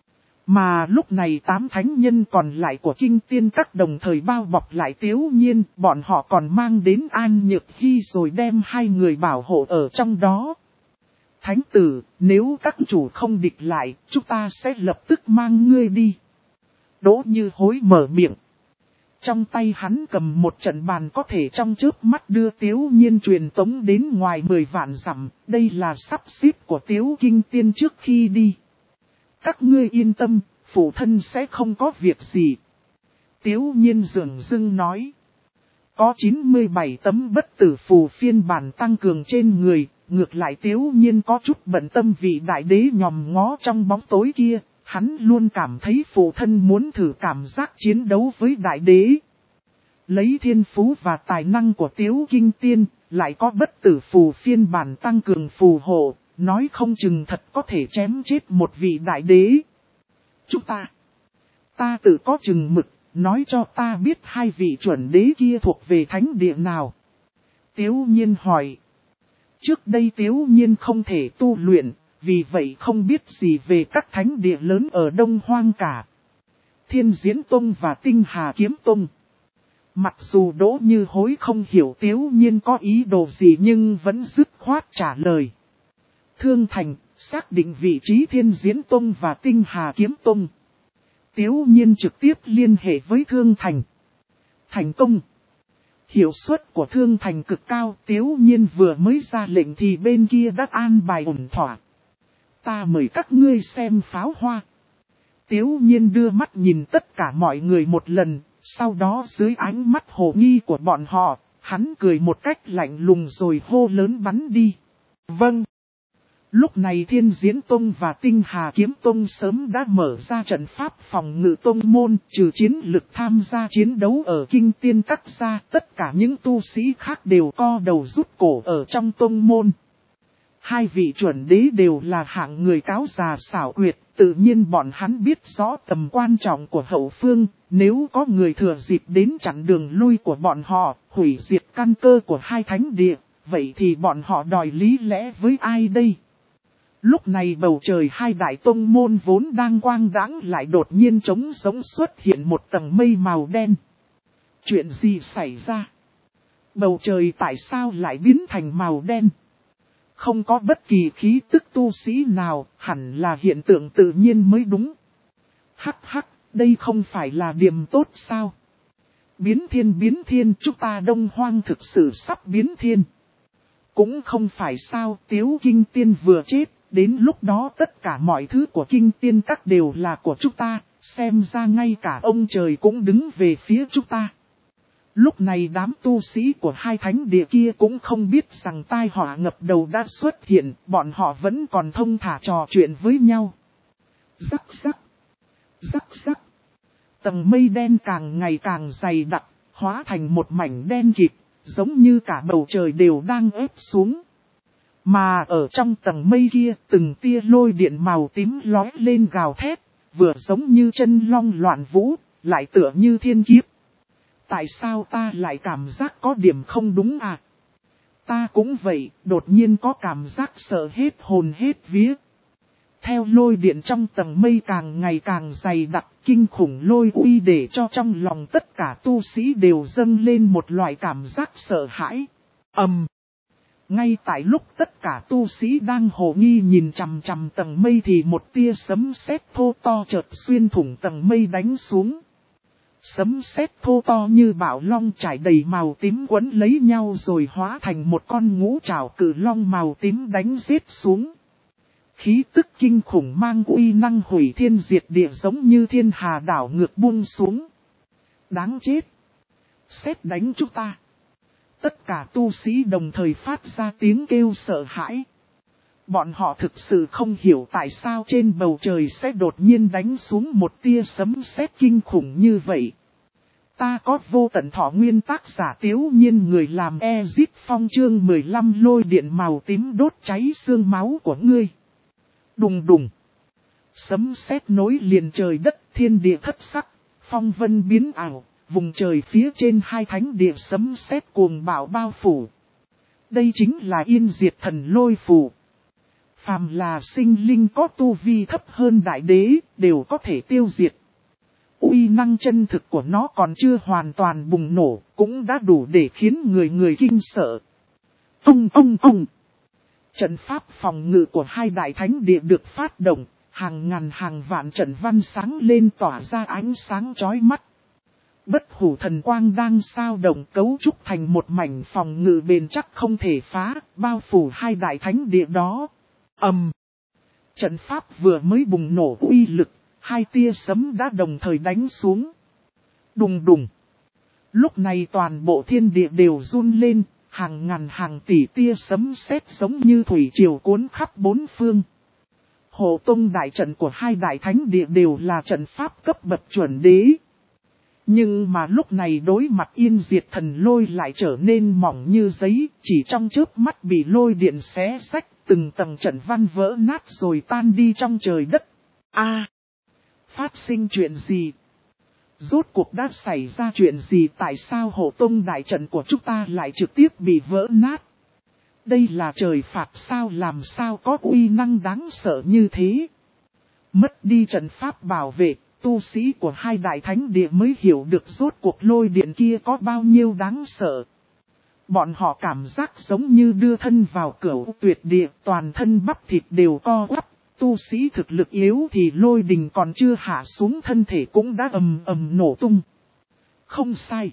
Mà lúc này tám thánh nhân còn lại của kinh tiên các đồng thời bao bọc lại Tiếu Nhiên, bọn họ còn mang đến An Nhược Hy rồi đem hai người bảo hộ ở trong đó. Thánh tử, nếu các chủ không địch lại, chúng ta sẽ lập tức mang ngươi đi. Đỗ Như Hối mở miệng. Trong tay hắn cầm một trận bàn có thể trong chớp mắt đưa Tiếu Nhiên truyền tống đến ngoài mười vạn dặm, đây là sắp xếp của Tiếu Kinh Tiên trước khi đi. Các ngươi yên tâm, phụ thân sẽ không có việc gì. Tiếu Nhiên dường dưng nói. Có chín mươi bảy tấm bất tử phù phiên bản tăng cường trên người, ngược lại Tiếu Nhiên có chút bận tâm vị đại đế nhòm ngó trong bóng tối kia, hắn luôn cảm thấy phụ thân muốn thử cảm giác chiến đấu với đại đế. Lấy thiên phú và tài năng của Tiếu Kinh Tiên, lại có bất tử phù phiên bản tăng cường phù hộ, nói không chừng thật có thể chém chết một vị đại đế. Chúng ta, ta tự có chừng mực, nói cho ta biết hai vị chuẩn đế kia thuộc về thánh địa nào. Tiếu Nhiên hỏi. Trước đây Tiếu Nhiên không thể tu luyện, vì vậy không biết gì về các thánh địa lớn ở Đông Hoang cả. Thiên Diễn Tông và Tinh Hà Kiếm Tông. Mặc dù Đỗ Như Hối không hiểu Tiếu Nhiên có ý đồ gì nhưng vẫn dứt khoát trả lời. Thương Thành, xác định vị trí Thiên Diễn Tông và Tinh Hà Kiếm Tông. Tiếu Nhiên trực tiếp liên hệ với Thương Thành. Thành công. Hiệu suất của Thương Thành cực cao, Tiếu Nhiên vừa mới ra lệnh thì bên kia đã an bài ổn thỏa. Ta mời các ngươi xem pháo hoa. Tiếu Nhiên đưa mắt nhìn tất cả mọi người một lần, sau đó dưới ánh mắt hồ nghi của bọn họ, hắn cười một cách lạnh lùng rồi hô lớn bắn đi. Vâng. Lúc này Thiên Diễn Tông và Tinh Hà Kiếm Tông sớm đã mở ra trận pháp phòng ngự tông môn, trừ chiến lực tham gia chiến đấu ở kinh tiên các gia, tất cả những tu sĩ khác đều co đầu rút cổ ở trong tông môn. Hai vị chuẩn đế đều là hạng người cáo già xảo quyệt, tự nhiên bọn hắn biết rõ tầm quan trọng của hậu phương, nếu có người thừa dịp đến chặn đường lui của bọn họ, hủy diệt căn cơ của hai thánh địa, vậy thì bọn họ đòi lý lẽ với ai đây? Lúc này bầu trời hai đại tông môn vốn đang quang đãng lại đột nhiên trống sống xuất hiện một tầng mây màu đen. Chuyện gì xảy ra? Bầu trời tại sao lại biến thành màu đen? Không có bất kỳ khí tức tu sĩ nào, hẳn là hiện tượng tự nhiên mới đúng. Hắc hắc, đây không phải là điểm tốt sao? Biến thiên biến thiên, chúng ta Đông Hoang thực sự sắp biến thiên. Cũng không phải sao, Tiếu Kinh Tiên vừa chết, đến lúc đó tất cả mọi thứ của Kinh Tiên các đều là của chúng ta, xem ra ngay cả ông trời cũng đứng về phía chúng ta. Lúc này đám tu sĩ của hai thánh địa kia cũng không biết rằng tai họa ngập đầu đã xuất hiện, bọn họ vẫn còn thông thả trò chuyện với nhau. Rắc rắc, rắc rắc. Tầng mây đen càng ngày càng dày đặc, hóa thành một mảnh đen kịt, giống như cả bầu trời đều đang ép xuống. Mà ở trong tầng mây kia, từng tia lôi điện màu tím lói lên gào thét, vừa giống như chân long loạn vũ, lại tựa như thiên kiếp. Tại sao ta lại cảm giác có điểm không đúng à? Ta cũng vậy, đột nhiên có cảm giác sợ hết hồn hết vía. theo lôi điện trong tầng mây càng ngày càng dày đặc, kinh khủng lôi uy để cho trong lòng tất cả tu sĩ đều dâng lên một loại cảm giác sợ hãi. Ầm. Ngay tại lúc tất cả tu sĩ đang hồ nghi nhìn chằm chằm tầng mây thì một tia sấm sét thô to chợt xuyên thủng tầng mây đánh xuống. Sấm sét thô to như bạo long trải đầy màu tím quấn lấy nhau rồi hóa thành một con ngũ trảo cự long màu tím đánh giết xuống. Khí tức kinh khủng mang uy năng hủy thiên diệt địa giống như thiên hà đảo ngược buông xuống. Đáng chết! Sét đánh chúng ta! Tất cả tu sĩ đồng thời phát ra tiếng kêu sợ hãi. Bọn họ thực sự không hiểu tại sao trên bầu trời sẽ đột nhiên đánh xuống một tia sấm sét kinh khủng như vậy. Ta có vô tận thọ nguyên tác giả Tiếu Nhiên người làm Ezit Phong chương mười lăm lôi điện màu tím đốt cháy xương máu của ngươi. Đùng đùng. Sấm sét nối liền trời đất thiên địa thất sắc, phong vân biến ảo, vùng trời phía trên hai thánh địa sấm sét cuồng bạo bao phủ. Đây chính là Yên Diệt Thần Lôi Phù. Phàm là sinh linh có tu vi thấp hơn đại đế, đều có thể tiêu diệt. Uy năng chân thực của nó còn chưa hoàn toàn bùng nổ, cũng đã đủ để khiến người người kinh sợ. Ông ông ông. Trận pháp phòng ngự của hai đại thánh địa được phát động, hàng ngàn hàng vạn trận văn sáng lên tỏa ra ánh sáng chói mắt. Bất hủ thần quang đang sao động cấu trúc thành một mảnh phòng ngự bền chắc không thể phá, bao phủ hai đại thánh địa đó. Ầm. Trận pháp vừa mới bùng nổ uy lực, hai tia sấm đã đồng thời đánh xuống. Đùng đùng. Lúc này toàn bộ thiên địa đều run lên, hàng ngàn hàng tỷ tia sấm sét giống như thủy triều cuốn khắp bốn phương. Hộ tông đại trận của hai đại thánh địa đều là trận pháp cấp bậc chuẩn đế. Nhưng mà lúc này đối mặt Yên Diệt Thần Lôi lại trở nên mỏng như giấy, chỉ trong chớp mắt bị lôi điện xé rách, từng tầng trận văn vỡ nát rồi tan đi trong trời đất. A, phát sinh chuyện gì? Rốt cuộc đã xảy ra chuyện gì, tại sao hộ tông đại trận của chúng ta lại trực tiếp bị vỡ nát? Đây là trời phạt sao, làm sao có uy năng đáng sợ như thế? Mất đi trận pháp bảo vệ, tu sĩ của hai đại thánh địa mới hiểu được rốt cuộc lôi điện kia có bao nhiêu đáng sợ. Bọn họ cảm giác giống như đưa thân vào cửu tuyệt địa, toàn thân bắp thịt đều co quắp. Tu sĩ thực lực yếu thì lôi đình còn chưa hạ xuống thân thể cũng đã ầm ầm nổ tung. Không sai.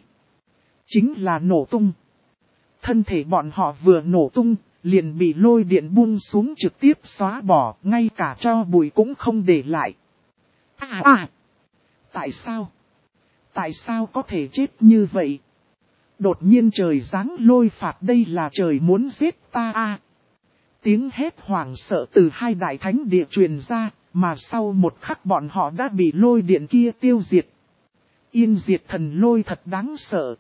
Chính là nổ tung. Thân thể bọn họ vừa nổ tung, liền bị lôi điện buông xuống trực tiếp xóa bỏ, ngay cả tro bụi cũng không để lại. À à! Tại sao? Tại sao có thể chết như vậy? Đột nhiên trời giáng lôi phạt, đây là trời muốn giết ta à? Tiếng hét hoảng sợ từ hai đại thánh địa truyền ra, mà sau một khắc bọn họ đã bị lôi điện kia tiêu diệt. Yên Diệt Thần Lôi thật đáng sợ.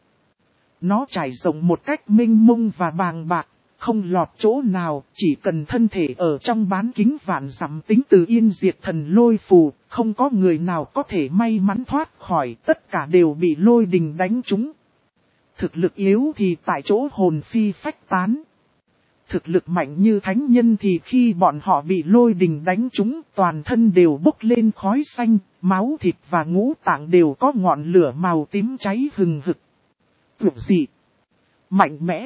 Nó trải rộng một cách mênh mông và bàng bạc, không lọt chỗ nào, chỉ cần thân thể ở trong bán kính vạn dặm tính từ Yên Diệt Thần Lôi Phù, không có người nào có thể may mắn thoát khỏi, tất cả đều bị lôi đình đánh trúng. Thực lực yếu thì tại chỗ hồn phi phách tán. Thực lực mạnh như thánh nhân thì khi bọn họ bị lôi đình đánh trúng, toàn thân đều bốc lên khói xanh, máu thịt và ngũ tạng đều có ngọn lửa màu tím cháy hừng hực. Tuyệt dị, mạnh mẽ.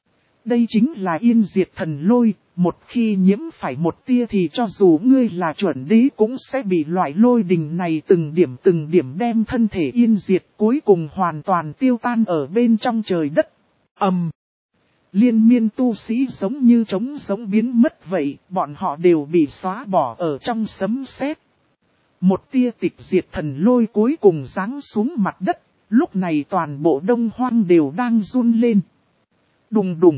Đây chính là Yên Diệt Thần Lôi, một khi nhiễm phải một tia thì cho dù ngươi là chuẩn đế cũng sẽ bị loại lôi đình này từng điểm từng điểm đem thân thể yên diệt, cuối cùng hoàn toàn tiêu tan ở bên trong trời đất. Ầm. Um. Liên miên tu sĩ giống như trống giống biến mất vậy, bọn họ đều bị xóa bỏ ở trong sấm sét. Một tia tịch diệt thần lôi cuối cùng giáng xuống mặt đất, lúc này toàn bộ Đông Hoang đều đang run lên. Đùng đùng.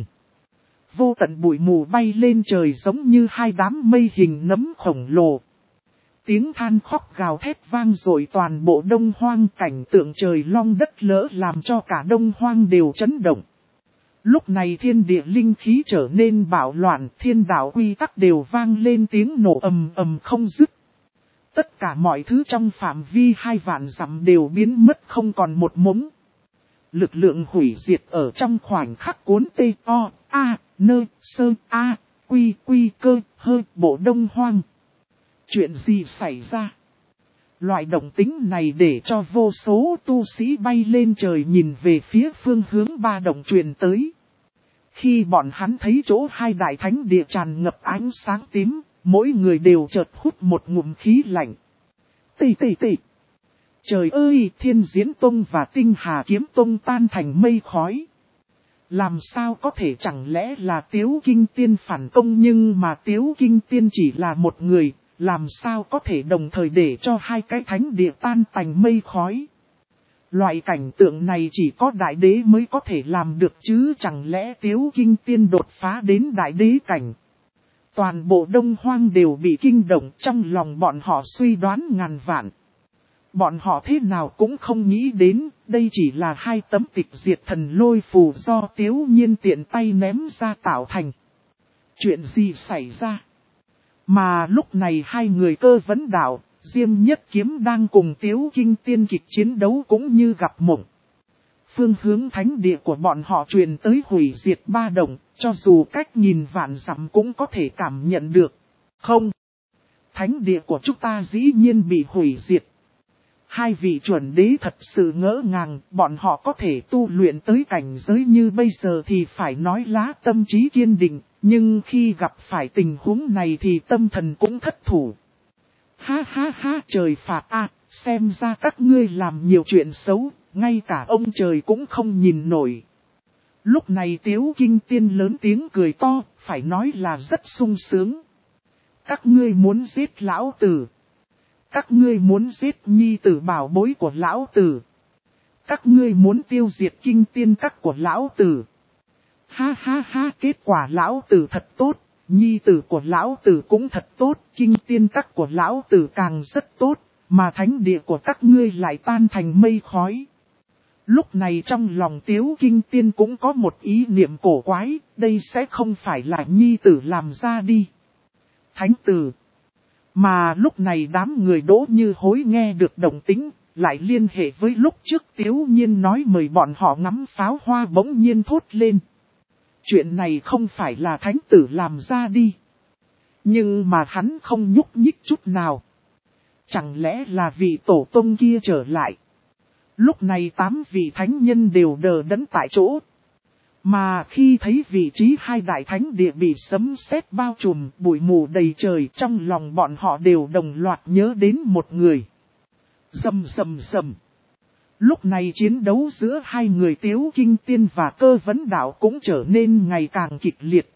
Vô tận bụi mù bay lên trời giống như hai đám mây hình nấm khổng lồ. Tiếng than khóc gào thét vang dội toàn bộ Đông Hoang, cảnh tượng trời long đất lỡ làm cho cả Đông Hoang đều chấn động. Lúc này thiên địa linh khí trở nên bạo loạn, thiên đạo quy tắc đều vang lên tiếng nổ ầm ầm không dứt. Tất cả mọi thứ trong phạm vi hai vạn dặm đều biến mất không còn một mống. Lực lượng hủy diệt ở trong khoảnh khắc cuốn tê o, a, nơ, sơ, a, quy, quy cơ, hơ, bộ Đông Hoang. Chuyện gì xảy ra? Loại động tĩnh này để cho vô số tu sĩ bay lên trời nhìn về phía phương hướng ba động truyền tới. Khi bọn hắn thấy chỗ hai đại thánh địa tràn ngập ánh sáng tím, mỗi người đều chợt hút một ngụm khí lạnh. Tì tì tì. Trời ơi, Thiên Diễn Tông và Tinh Hà Kiếm Tông tan thành mây khói. Làm sao có thể, chẳng lẽ là Tiếu Kinh Tiên phản công, nhưng mà Tiếu Kinh Tiên chỉ là một người, làm sao có thể đồng thời để cho hai cái thánh địa tan thành mây khói. Loại cảnh tượng này chỉ có đại đế mới có thể làm được chứ, chẳng lẽ Tiếu Kinh Tiên đột phá đến đại đế cảnh. Toàn bộ Đông Hoang đều bị kinh động, trong lòng bọn họ suy đoán ngàn vạn. Bọn họ thế nào cũng không nghĩ đến, đây chỉ là hai tấm tịch diệt thần lôi phù do Tiếu Nhiên tiện tay ném ra tạo thành. Chuyện gì xảy ra? Mà lúc này hai người Cơ Vấn Đạo, Diêm Nhất Kiếm đang cùng Tiếu Kinh Tiên kịch chiến đấu cũng như gặp mộng. Phương hướng thánh địa của bọn họ truyền tới hủy diệt ba động, cho dù cách nhìn vạn dặm cũng có thể cảm nhận được. Không! Thánh địa của chúng ta dĩ nhiên bị hủy diệt. Hai vị chuẩn đế thật sự ngỡ ngàng, bọn họ có thể tu luyện tới cảnh giới như bây giờ thì phải nói lá tâm trí kiên định, nhưng khi gặp phải tình huống này thì tâm thần cũng thất thủ. Ha ha ha, trời phạt a, xem ra các ngươi làm nhiều chuyện xấu, ngay cả ông trời cũng không nhìn nổi. Lúc này Tiếu Kinh Tiên lớn tiếng cười to, phải nói là rất sung sướng. Các ngươi muốn giết lão tử. Các ngươi muốn giết nhi tử bảo bối của lão tử. Các ngươi muốn tiêu diệt kinh tiên các của lão tử. Ha ha ha, kết quả lão tử thật tốt, nhi tử của lão tử cũng thật tốt, kinh tiên các của lão tử càng rất tốt, mà thánh địa của các ngươi lại tan thành mây khói. Lúc này trong lòng Tiếu Kinh Tiên cũng có một ý niệm cổ quái, đây sẽ không phải là nhi tử làm ra đi. Thánh tử. Mà lúc này đám người Đỗ Như Hối nghe được động tĩnh, lại liên hệ với lúc trước Tiếu Nhiên nói mời bọn họ ngắm pháo hoa, bỗng nhiên thốt lên. Chuyện này không phải là thánh tử làm ra đi. Nhưng mà hắn không nhúc nhích chút nào. Chẳng lẽ là vị tổ tông kia trở lại? Lúc này tám vị thánh nhân đều đờ đẫn tại chỗ. Mà khi thấy vị trí hai đại thánh địa bị sấm sét bao trùm, bụi mù đầy trời, trong lòng bọn họ đều đồng loạt nhớ đến một người. Rầm rầm rầm. Lúc này chiến đấu giữa hai người Tiếu Kinh Tiên và Cơ Vấn Đạo cũng trở nên ngày càng kịch liệt.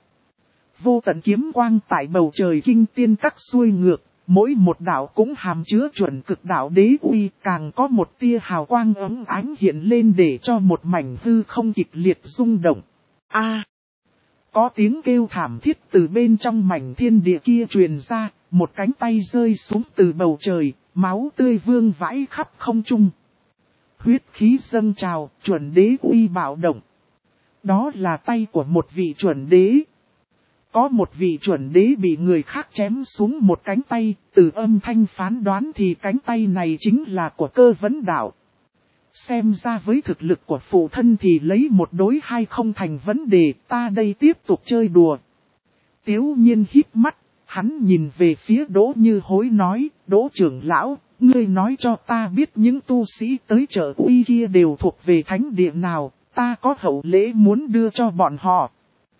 Vô tận kiếm quang tại bầu trời kinh tiên các xuôi ngược, mỗi một đạo cũng hàm chứa chuẩn cực đạo đế uy, càng có một tia hào quang ấm ánh hiện lên để cho một mảnh hư không kịch liệt rung động. A! Có tiếng kêu thảm thiết từ bên trong mảnh thiên địa kia truyền ra, một cánh tay rơi xuống từ bầu trời, máu tươi vương vãi khắp không trung. Huyết khí dâng trào, chuẩn đế uy bạo động. Đó là tay của một vị chuẩn đế. Có một vị chuẩn đế bị người khác chém xuống một cánh tay, từ âm thanh phán đoán thì cánh tay này chính là của Cơ Vấn Đạo. Xem ra với thực lực của phụ thân thì lấy một đối hai không thành vấn đề, ta đây tiếp tục chơi đùa. Tiếu Nhiên hít mắt, hắn nhìn về phía Đỗ Như Hối nói, Đỗ trưởng lão, ngươi nói cho ta biết những tu sĩ tới chợ uy kia đều thuộc về thánh địa nào, ta có hậu lễ muốn đưa cho bọn họ.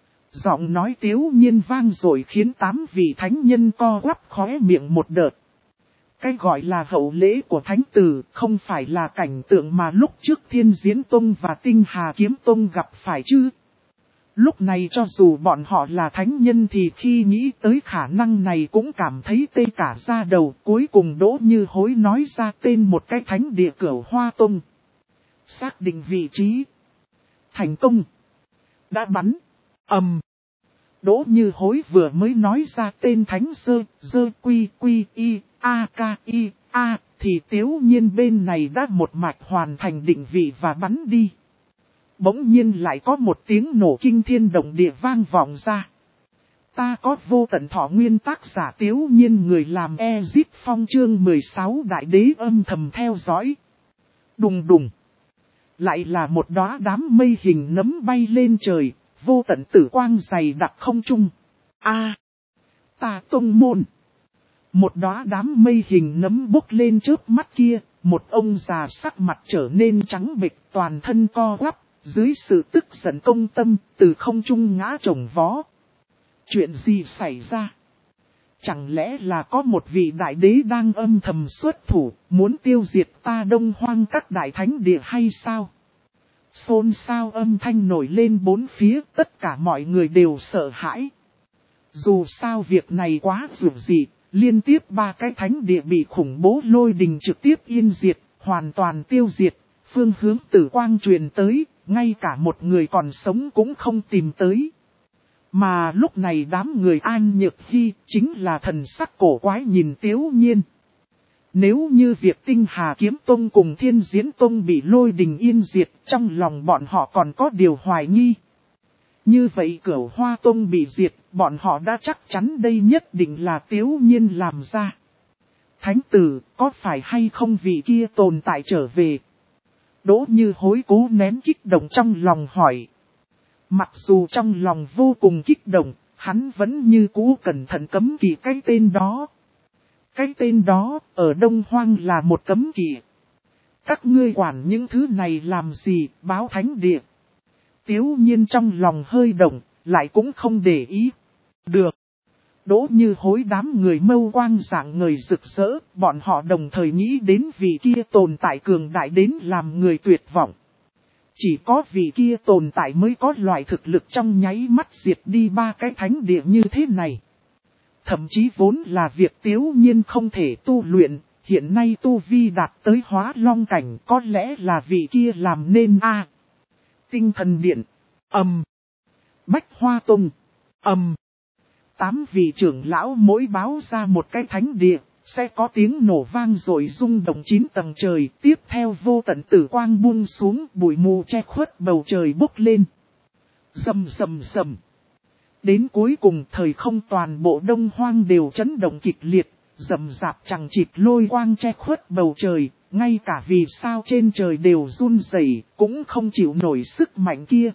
Giọng nói Tiếu Nhiên vang rồi khiến tám vị thánh nhân co quắp khóe miệng một đợt. Cái gọi là hậu lễ của thánh tử không phải là cảnh tượng mà lúc trước Thiên Diễn Tông và Tinh Hà Kiếm Tông gặp phải chứ. Lúc này cho dù bọn họ là thánh nhân thì khi nghĩ tới khả năng này cũng cảm thấy tê cả da đầu. Cuối cùng Đỗ Như Hối nói ra tên một cái thánh địa Cửu Hoa Tông. Xác định vị trí. Thành công. Đã bắn. Ầm. Đỗ Như Hối vừa mới nói ra tên thánh sơ, dơ quy quy y, a k y, a, thì Tiếu Nhiên bên này đã một mạch hoàn thành định vị và bắn đi. Bỗng nhiên lại có một tiếng nổ kinh thiên động địa vang vọng ra. Ta có vô tận thọ nguyên tác giả Tiếu Nhiên người làm Ezip Phong chương mười sáu đại đế âm thầm theo dõi. Đùng đùng. Lại là một đóa đám mây hình nấm bay lên trời, vô tận tử quang dày đặc không trung. A, ta tông môn. Một đóa đám mây hình nấm bốc lên trước mắt kia, một ông già sắc mặt trở nên trắng bệch, toàn thân co quắp, dưới sự tức giận công tâm, từ không trung ngã chồng vó. Chuyện gì xảy ra? Chẳng lẽ là có một vị đại đế đang âm thầm xuất thủ, muốn tiêu diệt ta Đông Hoang các đại thánh địa hay sao? Xôn xao âm thanh nổi lên bốn phía, tất cả mọi người đều sợ hãi. Dù sao việc này quá rủi dị, liên tiếp ba cái thánh địa bị khủng bố lôi đình trực tiếp yên diệt, hoàn toàn tiêu diệt, phương hướng tử quang truyền tới, ngay cả một người còn sống cũng không tìm tới. Mà lúc này đám người An Nhược Hy chính là thần sắc cổ quái nhìn Tiếu Nhiên. Nếu như việc Tinh Hà Kiếm Tông cùng Thiên Diễn Tông bị lôi đình yên diệt, trong lòng bọn họ còn có điều hoài nghi. Như vậy Cửu Hoa Tông bị diệt, bọn họ đã chắc chắn đây nhất định là Tiếu Nhiên làm ra. Thánh tử, có phải hay không vị kia tồn tại trở về? Đỗ Như Hối cố nén kích động trong lòng hỏi. Mặc dù trong lòng vô cùng kích động, hắn vẫn như cũ cẩn thận cấm kỵ cái tên đó. Cái tên đó, ở Đông Hoang là một cấm kỵ. Các ngươi quản những thứ này làm gì, báo thánh địa. Tiếu Nhiên trong lòng hơi động, lại cũng không để ý. Được. Đỗ Như Hối đám người mâu quang dạng người rực rỡ, bọn họ đồng thời nghĩ đến vị kia tồn tại cường đại đến làm người tuyệt vọng. Chỉ có vị kia tồn tại mới có loại thực lực trong nháy mắt diệt đi ba cái thánh địa như thế này. Thậm chí vốn là việc Tiếu Nhiên không thể tu luyện, hiện nay tu vi đạt tới hóa long cảnh, có lẽ là vị kia làm nên a. Tinh Thần Điện, ầm. Bách Hoa Tông, ầm. Tám vị trưởng lão mỗi báo ra một cái thánh địa, sẽ có tiếng nổ vang rồi rung động chín tầng trời, tiếp theo vô tận tử quang buông xuống, bụi mù che khuất bầu trời bốc lên. Rầm rầm rầm. Đến cuối cùng thời không toàn bộ Đông Hoang đều chấn động kịch liệt, rầm rạp chẳng chịt lôi quang che khuất bầu trời, ngay cả vì sao trên trời đều run rẩy, cũng không chịu nổi sức mạnh kia.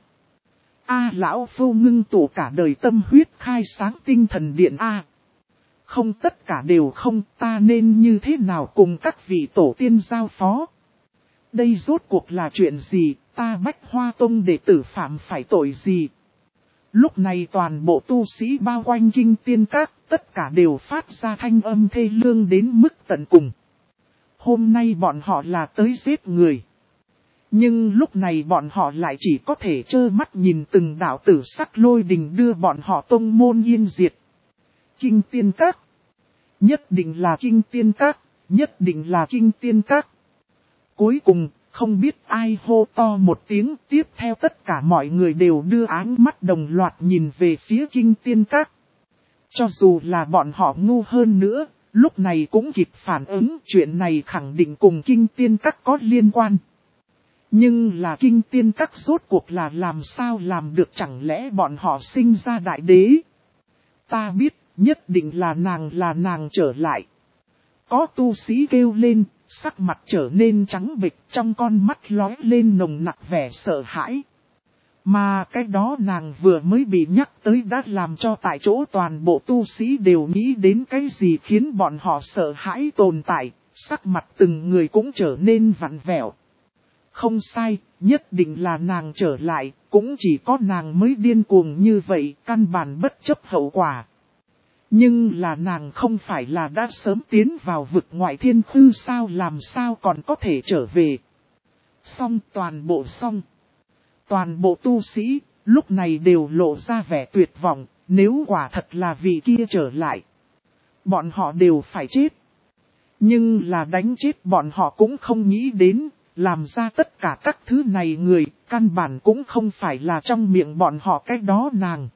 A lão phu ngưng tụ cả đời tâm huyết khai sáng Tinh Thần Điện A. Không tất cả đều không, ta nên như thế nào cùng các vị tổ tiên giao phó. Đây rốt cuộc là chuyện gì, ta Bách Hoa Tông đệ tử phạm phải tội gì. Lúc này toàn bộ tu sĩ bao quanh Kinh Tiên Các, tất cả đều phát ra thanh âm thê lương đến mức tận cùng. Hôm nay bọn họ là tới giết người. Nhưng lúc này bọn họ lại chỉ có thể trơ mắt nhìn từng đạo tử sắc lôi đình đưa bọn họ tông môn yên diệt. Kinh Tiên Các. Nhất định là Kinh Tiên Các, nhất định là Kinh Tiên Các. Cuối cùng, không biết ai hô to một tiếng, tiếp theo tất cả mọi người đều đưa ánh mắt đồng loạt nhìn về phía Kinh Tiên Các. Cho dù là bọn họ ngu hơn nữa, lúc này cũng kịp phản ứng, chuyện này khẳng định cùng Kinh Tiên Các có liên quan. Nhưng là Kinh Tiên Các rốt cuộc là làm sao làm được, chẳng lẽ bọn họ sinh ra đại đế? Ta biết, nhất định là nàng là nàng trở lại. Có tu sĩ kêu lên, sắc mặt trở nên trắng bệch, trong con mắt lóe lên nồng nặc vẻ sợ hãi. Mà cái đó nàng vừa mới bị nhắc tới đã làm cho tại chỗ toàn bộ tu sĩ đều nghĩ đến cái gì khiến bọn họ sợ hãi tồn tại, sắc mặt từng người cũng trở nên vặn vẹo. Không sai, nhất định là nàng trở lại, cũng chỉ có nàng mới điên cuồng như vậy, căn bản bất chấp hậu quả. Nhưng là nàng không phải là đã sớm tiến vào vực ngoại thiên khư sao, làm sao còn có thể trở về. Xong toàn bộ xong. Toàn bộ tu sĩ, lúc này đều lộ ra vẻ tuyệt vọng, nếu quả thật là vị kia trở lại. Bọn họ đều phải chết. Nhưng là đánh chết bọn họ cũng không nghĩ đến, làm ra tất cả các thứ này người, căn bản cũng không phải là trong miệng bọn họ cái đó nàng.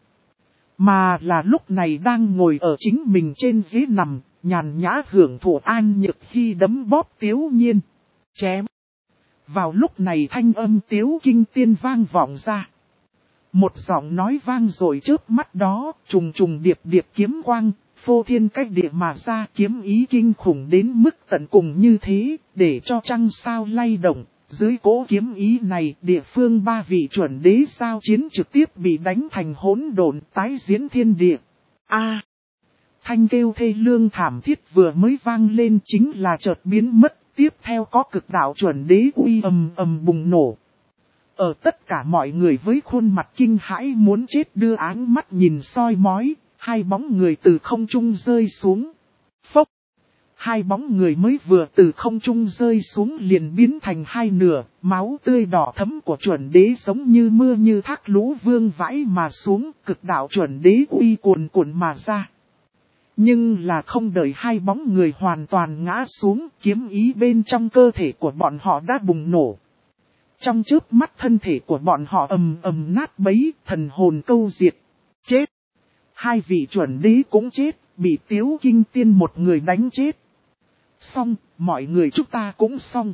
Mà là lúc này đang ngồi ở chính mình trên ghế nằm, nhàn nhã hưởng thụ An Nhược Hy đấm bóp Tiếu Nhiên. Chém. Vào lúc này thanh âm Tiếu Kinh Tiên vang vọng ra. Một giọng nói vang rồi trước mắt đó, trùng trùng điệp điệp kiếm quang, phô thiên cách địa mà ra, kiếm ý kinh khủng đến mức tận cùng như thế, để cho trăng sao lay động. Dưới cỗ kiếm ý này, địa phương ba vị chuẩn đế sao chiến trực tiếp bị đánh thành hỗn độn, tái diễn thiên địa. A. thanh kêu thê lương thảm thiết vừa mới vang lên chính là chợt biến mất, tiếp theo có cực đạo chuẩn đế uy ầm ầm bùng nổ. Ở tất cả mọi người với khuôn mặt kinh hãi muốn chết đưa áng mắt nhìn soi mói, hai bóng người từ không trung rơi xuống. Phốc! Hai bóng người mới vừa từ không trung rơi xuống liền biến thành hai nửa, máu tươi đỏ thẫm của chuẩn đế giống như mưa như thác lũ vương vãi mà xuống, cực đạo chuẩn đế uy cuồn cuộn mà ra. Nhưng là không đợi hai bóng người hoàn toàn ngã xuống, kiếm ý bên trong cơ thể của bọn họ đã bùng nổ. Trong chớp mắt thân thể của bọn họ ầm ầm nát bấy, thần hồn câu diệt. Chết! Hai vị chuẩn đế cũng chết, bị Tiếu Kinh Tiên một người đánh chết. Xong, mọi người chúng ta cũng xong.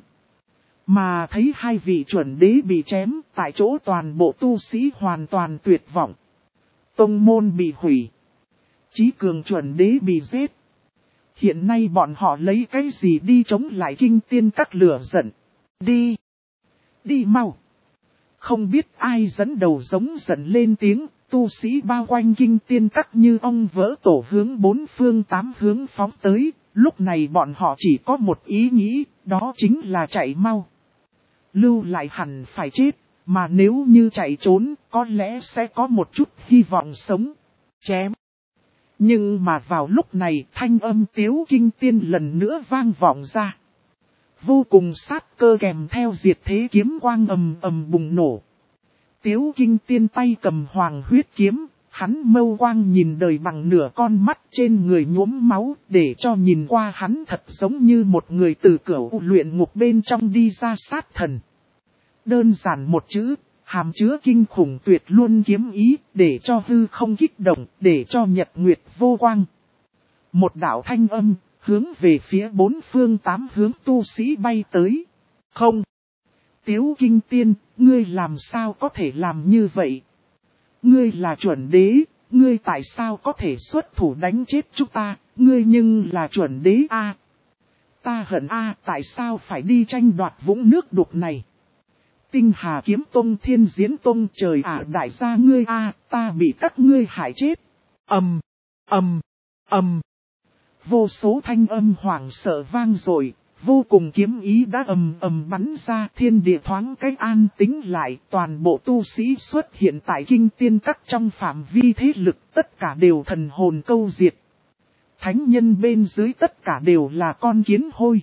Mà thấy hai vị chuẩn đế bị chém, tại chỗ toàn bộ tu sĩ hoàn toàn tuyệt vọng. Tông môn bị hủy. Chí cường chuẩn đế bị giết. Hiện nay bọn họ lấy cái gì đi chống lại Kinh Tiên các lửa giận. Đi! Đi mau! Không biết ai dẫn đầu giống giận lên tiếng, tu sĩ bao quanh Kinh Tiên các như ong vỡ tổ hướng bốn phương tám hướng phóng tới. Lúc này bọn họ chỉ có một ý nghĩ, đó chính là chạy mau. Lưu lại hẳn phải chết, mà nếu như chạy trốn, có lẽ sẽ có một chút hy vọng sống. Chém! Nhưng mà vào lúc này thanh âm Tiếu Kinh Tiên lần nữa vang vọng ra. Vô cùng sát cơ kèm theo diệt thế kiếm quang ầm ầm bùng nổ. Tiếu Kinh Tiên tay cầm hoàng huyết kiếm, hắn mâu quang nhìn đời bằng nửa con mắt trên người nhuốm máu, để cho nhìn qua hắn thật giống như một người từ cửu luyện ngục bên trong đi ra sát thần. Đơn giản một chữ, hàm chứa kinh khủng tuyệt luôn kiếm ý, để cho hư không kích động, để cho nhật nguyệt vô quang. Một đạo thanh âm, hướng về phía bốn phương tám hướng tu sĩ bay tới. Không! Tiếu Kinh Tiên, ngươi làm sao có thể làm như vậy? Ngươi là chuẩn đế, ngươi tại sao có thể xuất thủ đánh chết chúng ta, ngươi nhưng là chuẩn đế a à? Ta hận a à, tại sao phải đi tranh đoạt vũng nước đục này? Tinh Hà Kiếm Tông Thiên Diễn Tông trời ả à, đại gia ngươi a à, ta bị các ngươi hại chết. Ầm, ầm, ầm. Vô số thanh âm hoảng sợ vang dội, vô cùng kiếm ý đã ầm ầm bắn ra, thiên địa thoáng cách an tĩnh lại, toàn bộ tu sĩ xuất hiện tại Kinh Tiên các trong phạm vi thế lực, tất cả đều thần hồn câu diệt. Thánh nhân bên dưới tất cả đều là con kiến hôi.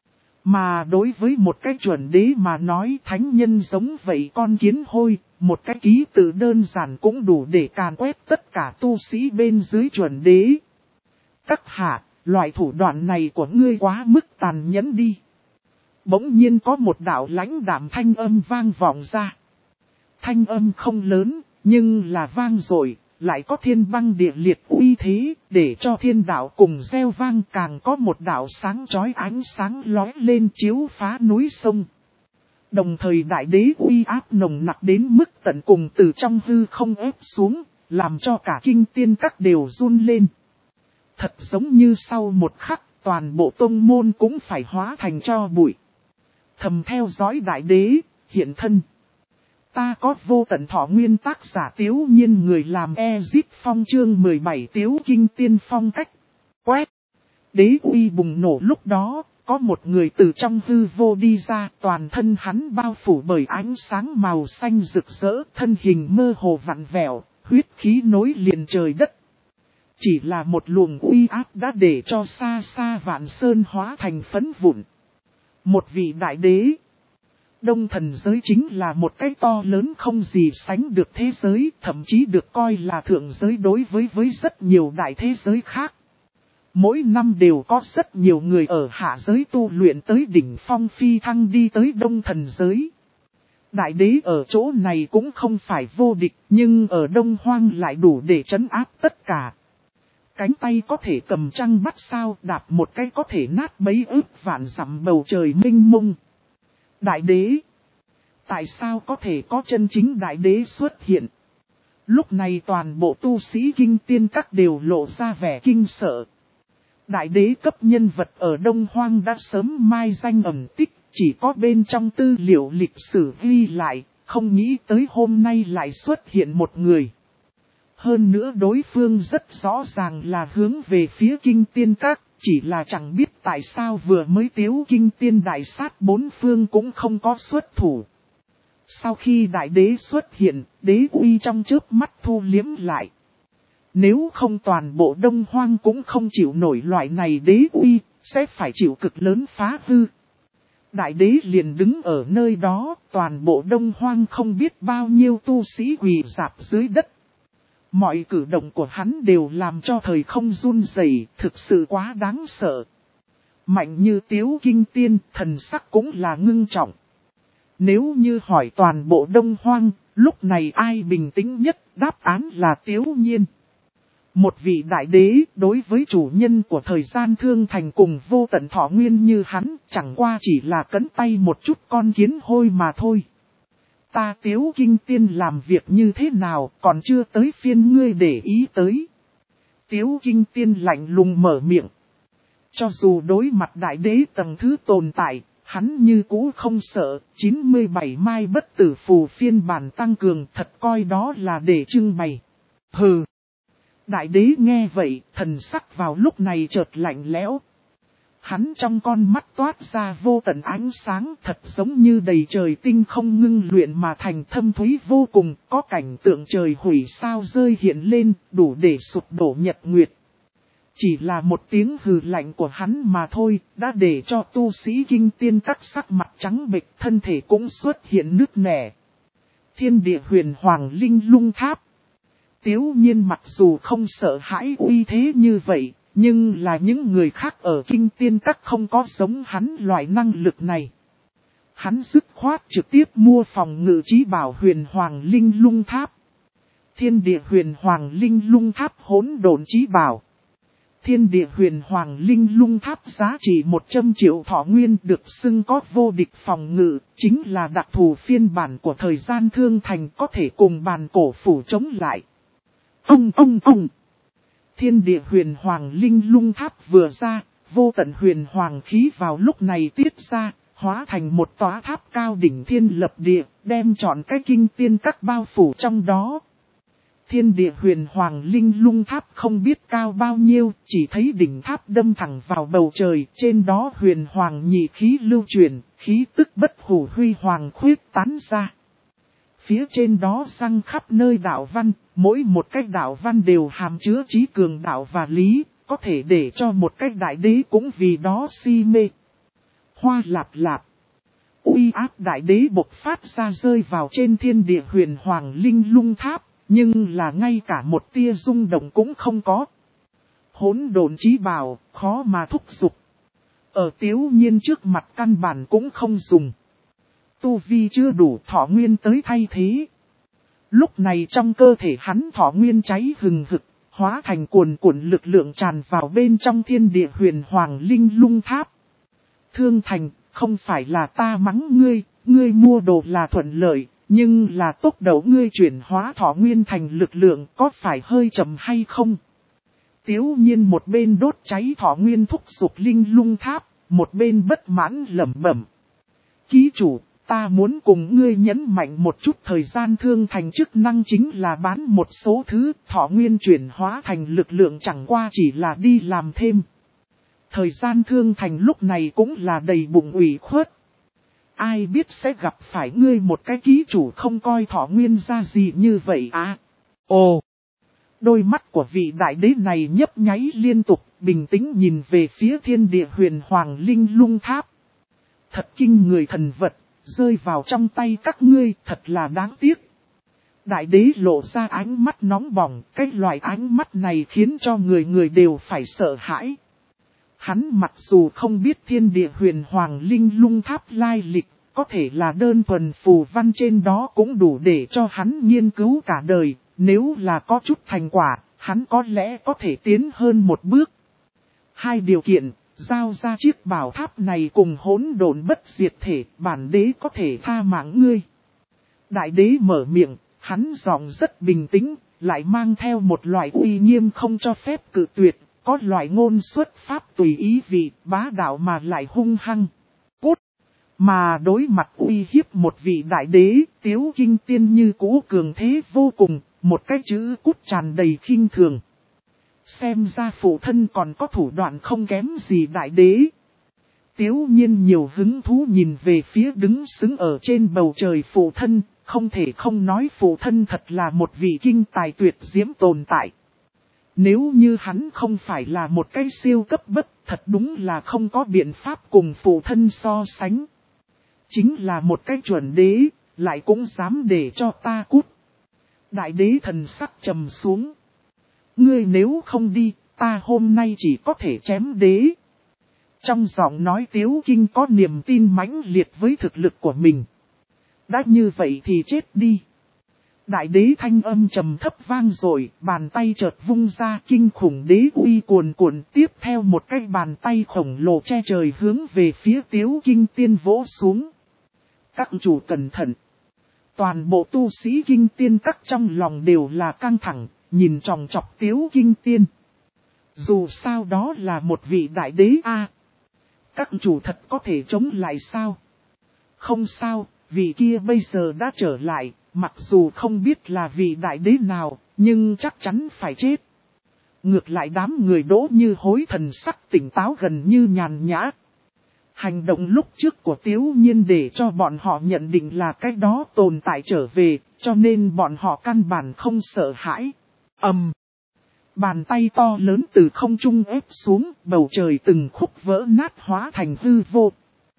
Mà đối với một cái chuẩn đế mà nói thánh nhân giống vậy con kiến hôi, một cái ký tự đơn giản cũng đủ để càn quét tất cả tu sĩ bên dưới chuẩn đế. Các hạ, loại thủ đoạn này của ngươi quá mức tàn nhẫn đi. Bỗng nhiên có một đạo lãnh đạm thanh âm vang vọng ra. Thanh âm không lớn, nhưng là vang dội, lại có thiên băng địa liệt uy thế, để cho thiên đạo cùng reo vang càng có một đạo sáng chói ánh sáng lói lên chiếu phá núi sông. Đồng thời đại đế uy áp nồng nặc đến mức tận cùng từ trong hư không ép xuống, làm cho cả Kinh Tiên các đều run lên. Thật giống như sau một khắc, toàn bộ tông môn cũng phải hóa thành tro bụi. Thầm theo dõi đại đế, hiện thân. Ta có vô tận thọ nguyên tác giả Tiếu Nhiên người làm Ezit Phong chương mười bảy Tiếu Kinh Tiên phong cách. Quét. Đế uy bùng nổ lúc đó, có một người từ trong hư vô đi ra, toàn thân hắn bao phủ bởi ánh sáng màu xanh rực rỡ, thân hình mơ hồ vặn vẹo, huyết khí nối liền trời đất. Chỉ là một luồng uy áp đã để cho xa xa vạn sơn hóa thành phấn vụn. Một vị đại đế. Đông thần giới chính là một cái to lớn không gì sánh được thế giới, thậm chí được coi là thượng giới đối với với rất nhiều đại thế giới khác. Mỗi năm đều có rất nhiều người ở hạ giới tu luyện tới đỉnh phong phi thăng đi tới đông thần giới. Đại đế ở chỗ này cũng không phải vô địch, nhưng ở Đông Hoang lại đủ để trấn áp tất cả. Cánh tay có thể cầm trăng bắt sao, đạp một cái có thể nát mấy ức vạn dặm bầu trời mênh mông. Đại đế. Tại sao có thể có chân chính đại đế xuất hiện? Lúc này toàn bộ tu sĩ Kinh Tiên các đều lộ ra vẻ kinh sợ. Đại đế cấp nhân vật ở Đông Hoang đã sớm mai danh ẩn tích, chỉ có bên trong tư liệu lịch sử ghi lại, không nghĩ tới hôm nay lại xuất hiện một người. Hơn nữa đối phương rất rõ ràng là hướng về phía kinh tiên các, chỉ là chẳng biết tại sao vừa mới tiếu kinh tiên đại sát bốn phương cũng không có xuất thủ. Sau khi đại đế xuất hiện, đế uy trong chớp mắt thu liếm lại. Nếu không toàn bộ Đông Hoang cũng không chịu nổi loại này đế uy, sẽ phải chịu cực lớn phá hư. Đại đế liền đứng ở nơi đó, toàn bộ Đông Hoang không biết bao nhiêu tu sĩ quỳ rạp dưới đất. Mọi cử động của hắn đều làm cho thời không run rẩy, thực sự quá đáng sợ. Mạnh như tiếu kinh tiên, thần sắc cũng là ngưng trọng. Nếu như hỏi toàn bộ Đông Hoang, lúc này ai bình tĩnh nhất, đáp án là Tiếu Nhiên. Một vị đại đế đối với chủ nhân của thời gian thương thành cùng vô tận thọ nguyên như hắn, chẳng qua chỉ là cấn tay một chút con kiến hôi mà thôi. Ta Tiếu Kinh Tiên làm việc như thế nào còn chưa tới phiên ngươi để ý tới. Tiếu Kinh Tiên lạnh lùng mở miệng. Cho dù đối mặt đại đế tầng thứ tồn tại, hắn như cũ không sợ, chín mươi bảy mai bất tử phù phiên bản tăng cường thật coi đó là để trưng bày. Hừ. Đại đế nghe vậy, thần sắc vào lúc này chợt lạnh lẽo. Hắn trong con mắt toát ra vô tận ánh sáng thật giống như đầy trời tinh không ngưng luyện mà thành thâm thúy vô cùng, có cảnh tượng trời hủy sao rơi hiện lên, đủ để sụp đổ nhật nguyệt. Chỉ là một tiếng hừ lạnh của hắn mà thôi, đã để cho tu sĩ kinh tiên các sắc mặt trắng bệch, thân thể cũng xuất hiện nứt nẻ. Thiên địa huyền hoàng linh lung tháp. Tiếu Nhiên mặc dù không sợ hãi uy thế như vậy, nhưng là những người khác ở kinh tiên các không có giống hắn loại năng lực này. Hắn dứt khoát trực tiếp mua phòng ngự trí bảo huyền hoàng linh lung tháp. Thiên địa huyền hoàng linh lung tháp hỗn độn trí bảo. Thiên địa huyền hoàng linh lung tháp giá trị một trăm triệu thọ nguyên được xưng có vô địch phòng ngự, chính là đặc thù phiên bản của thời gian thương thành có thể cùng bàn cổ phủ chống lại. Ông ông ông! Thiên địa huyền hoàng linh lung tháp vừa ra, vô tận huyền hoàng khí vào lúc này tiết ra, hóa thành một tòa tháp cao đỉnh thiên lập địa, đem trọn cái kinh tiên các bao phủ trong đó. Thiên địa huyền hoàng linh lung tháp không biết cao bao nhiêu, chỉ thấy đỉnh tháp đâm thẳng vào bầu trời, trên đó huyền hoàng nhị khí lưu truyền, khí tức bất hủ huy hoàng khuyết tán ra. Phía trên đó răng khắp nơi đạo văn, mỗi một cách đạo văn đều hàm chứa trí cường đạo và lý, có thể để cho một cách đại đế cũng vì đó si mê. Hoa lạp lạp. Uy áp đại đế bộc phát ra rơi vào trên thiên địa huyền hoàng linh lung tháp, nhưng là ngay cả một tia rung động cũng không có. Hỗn độn chí bảo, khó mà thúc giục. Ở Tiếu Nhiên trước mặt căn bản cũng không dùng. Tu vi chưa đủ thọ nguyên tới thay thế. Lúc này trong cơ thể hắn thọ nguyên cháy hừng hực, hóa thành cuồn cuộn lực lượng tràn vào bên trong thiên địa huyền hoàng linh lung tháp. Thương Thành, không phải là ta mắng ngươi, ngươi mua đồ là thuận lợi, nhưng là tốc độ ngươi chuyển hóa thọ nguyên thành lực lượng có phải hơi chậm hay không? Tiếu Nhiên một bên đốt cháy thọ nguyên thúc giục linh lung tháp, một bên bất mãn lẩm bẩm. Ký chủ, ta muốn cùng ngươi nhấn mạnh một chút thời gian Thương Thành chức năng chính là bán một số thứ, thọ nguyên chuyển hóa thành lực lượng chẳng qua chỉ là đi làm thêm. Thời gian Thương Thành lúc này cũng là đầy bụng ủy khuất. Ai biết sẽ gặp phải ngươi một cái ký chủ không coi thọ nguyên ra gì như vậy à? Ồ! Đôi mắt của vị đại đế này nhấp nháy liên tục, bình tĩnh nhìn về phía thiên địa huyền hoàng linh lung tháp. Thật kinh người thần vật, rơi vào trong tay các ngươi, thật là đáng tiếc. Đại đế lộ ra ánh mắt nóng bỏng, cái loại ánh mắt này khiến cho người người đều phải sợ hãi. Hắn mặc dù không biết thiên địa huyền hoàng linh lung tháp lai lịch, có thể là đơn thuần phù văn trên đó cũng đủ để cho hắn nghiên cứu cả đời, nếu là có chút thành quả, hắn có lẽ có thể tiến hơn một bước. Hai điều kiện, giao ra chiếc bảo tháp này cùng hỗn độn bất diệt thể, bản đế có thể tha mạng ngươi. Đại đế mở miệng, hắn giọng rất bình tĩnh, lại mang theo một loại uy nghiêm không cho phép cự tuyệt. Có loại ngôn xuất pháp tùy ý vị, bá đạo mà lại hung hăng. Cút! Mà đối mặt uy hiếp một vị đại đế, Tiếu Kinh Tiên như cũ cường thế vô cùng, một cái chữ cút tràn đầy khinh thường. Xem ra phụ thân còn có thủ đoạn không kém gì đại đế. Tiếu nhiên nhiều hứng thú nhìn về phía đứng xứng ở trên bầu trời phụ thân, không thể không nói phụ thân thật là một vị kinh tài tuyệt diễm tồn tại. Nếu như hắn không phải là một cái siêu cấp bất, thật đúng là không có biện pháp cùng phụ thân so sánh. Chính là một cái chuẩn đế, lại cũng dám để cho ta cút. Đại đế thần sắc trầm xuống. Ngươi nếu không đi, ta hôm nay chỉ có thể chém đế. Trong giọng nói Tiếu Kinh có niềm tin mãnh liệt với thực lực của mình. Đã như vậy thì chết đi. Đại đế thanh âm trầm thấp vang rồi, bàn tay chợt vung ra, kinh khủng đế uy cuồn cuộn, tiếp theo một cái bàn tay khổng lồ che trời hướng về phía Tiếu Kinh Tiên vỗ xuống. Các chủ cẩn thận. Toàn bộ tu sĩ Kinh Tiên các trong lòng đều là căng thẳng, nhìn tròng trọc Tiếu Kinh Tiên. Dù sao đó là một vị đại đế a, các chủ thật có thể chống lại sao? Không sao, vị kia bây giờ đã trở lại, mặc dù không biết là vị đại đế nào, nhưng chắc chắn phải chết. Ngược lại đám người Đỗ Như Hối thần sắc tỉnh táo gần như nhàn nhã. Hành động lúc trước của Tiếu Nhiên để cho bọn họ nhận định là cái đó tồn tại trở về, cho nên bọn họ căn bản không sợ hãi. Ầm. Um. Bàn tay to lớn từ không trung ép xuống, bầu trời từng khúc vỡ nát hóa thành hư vô.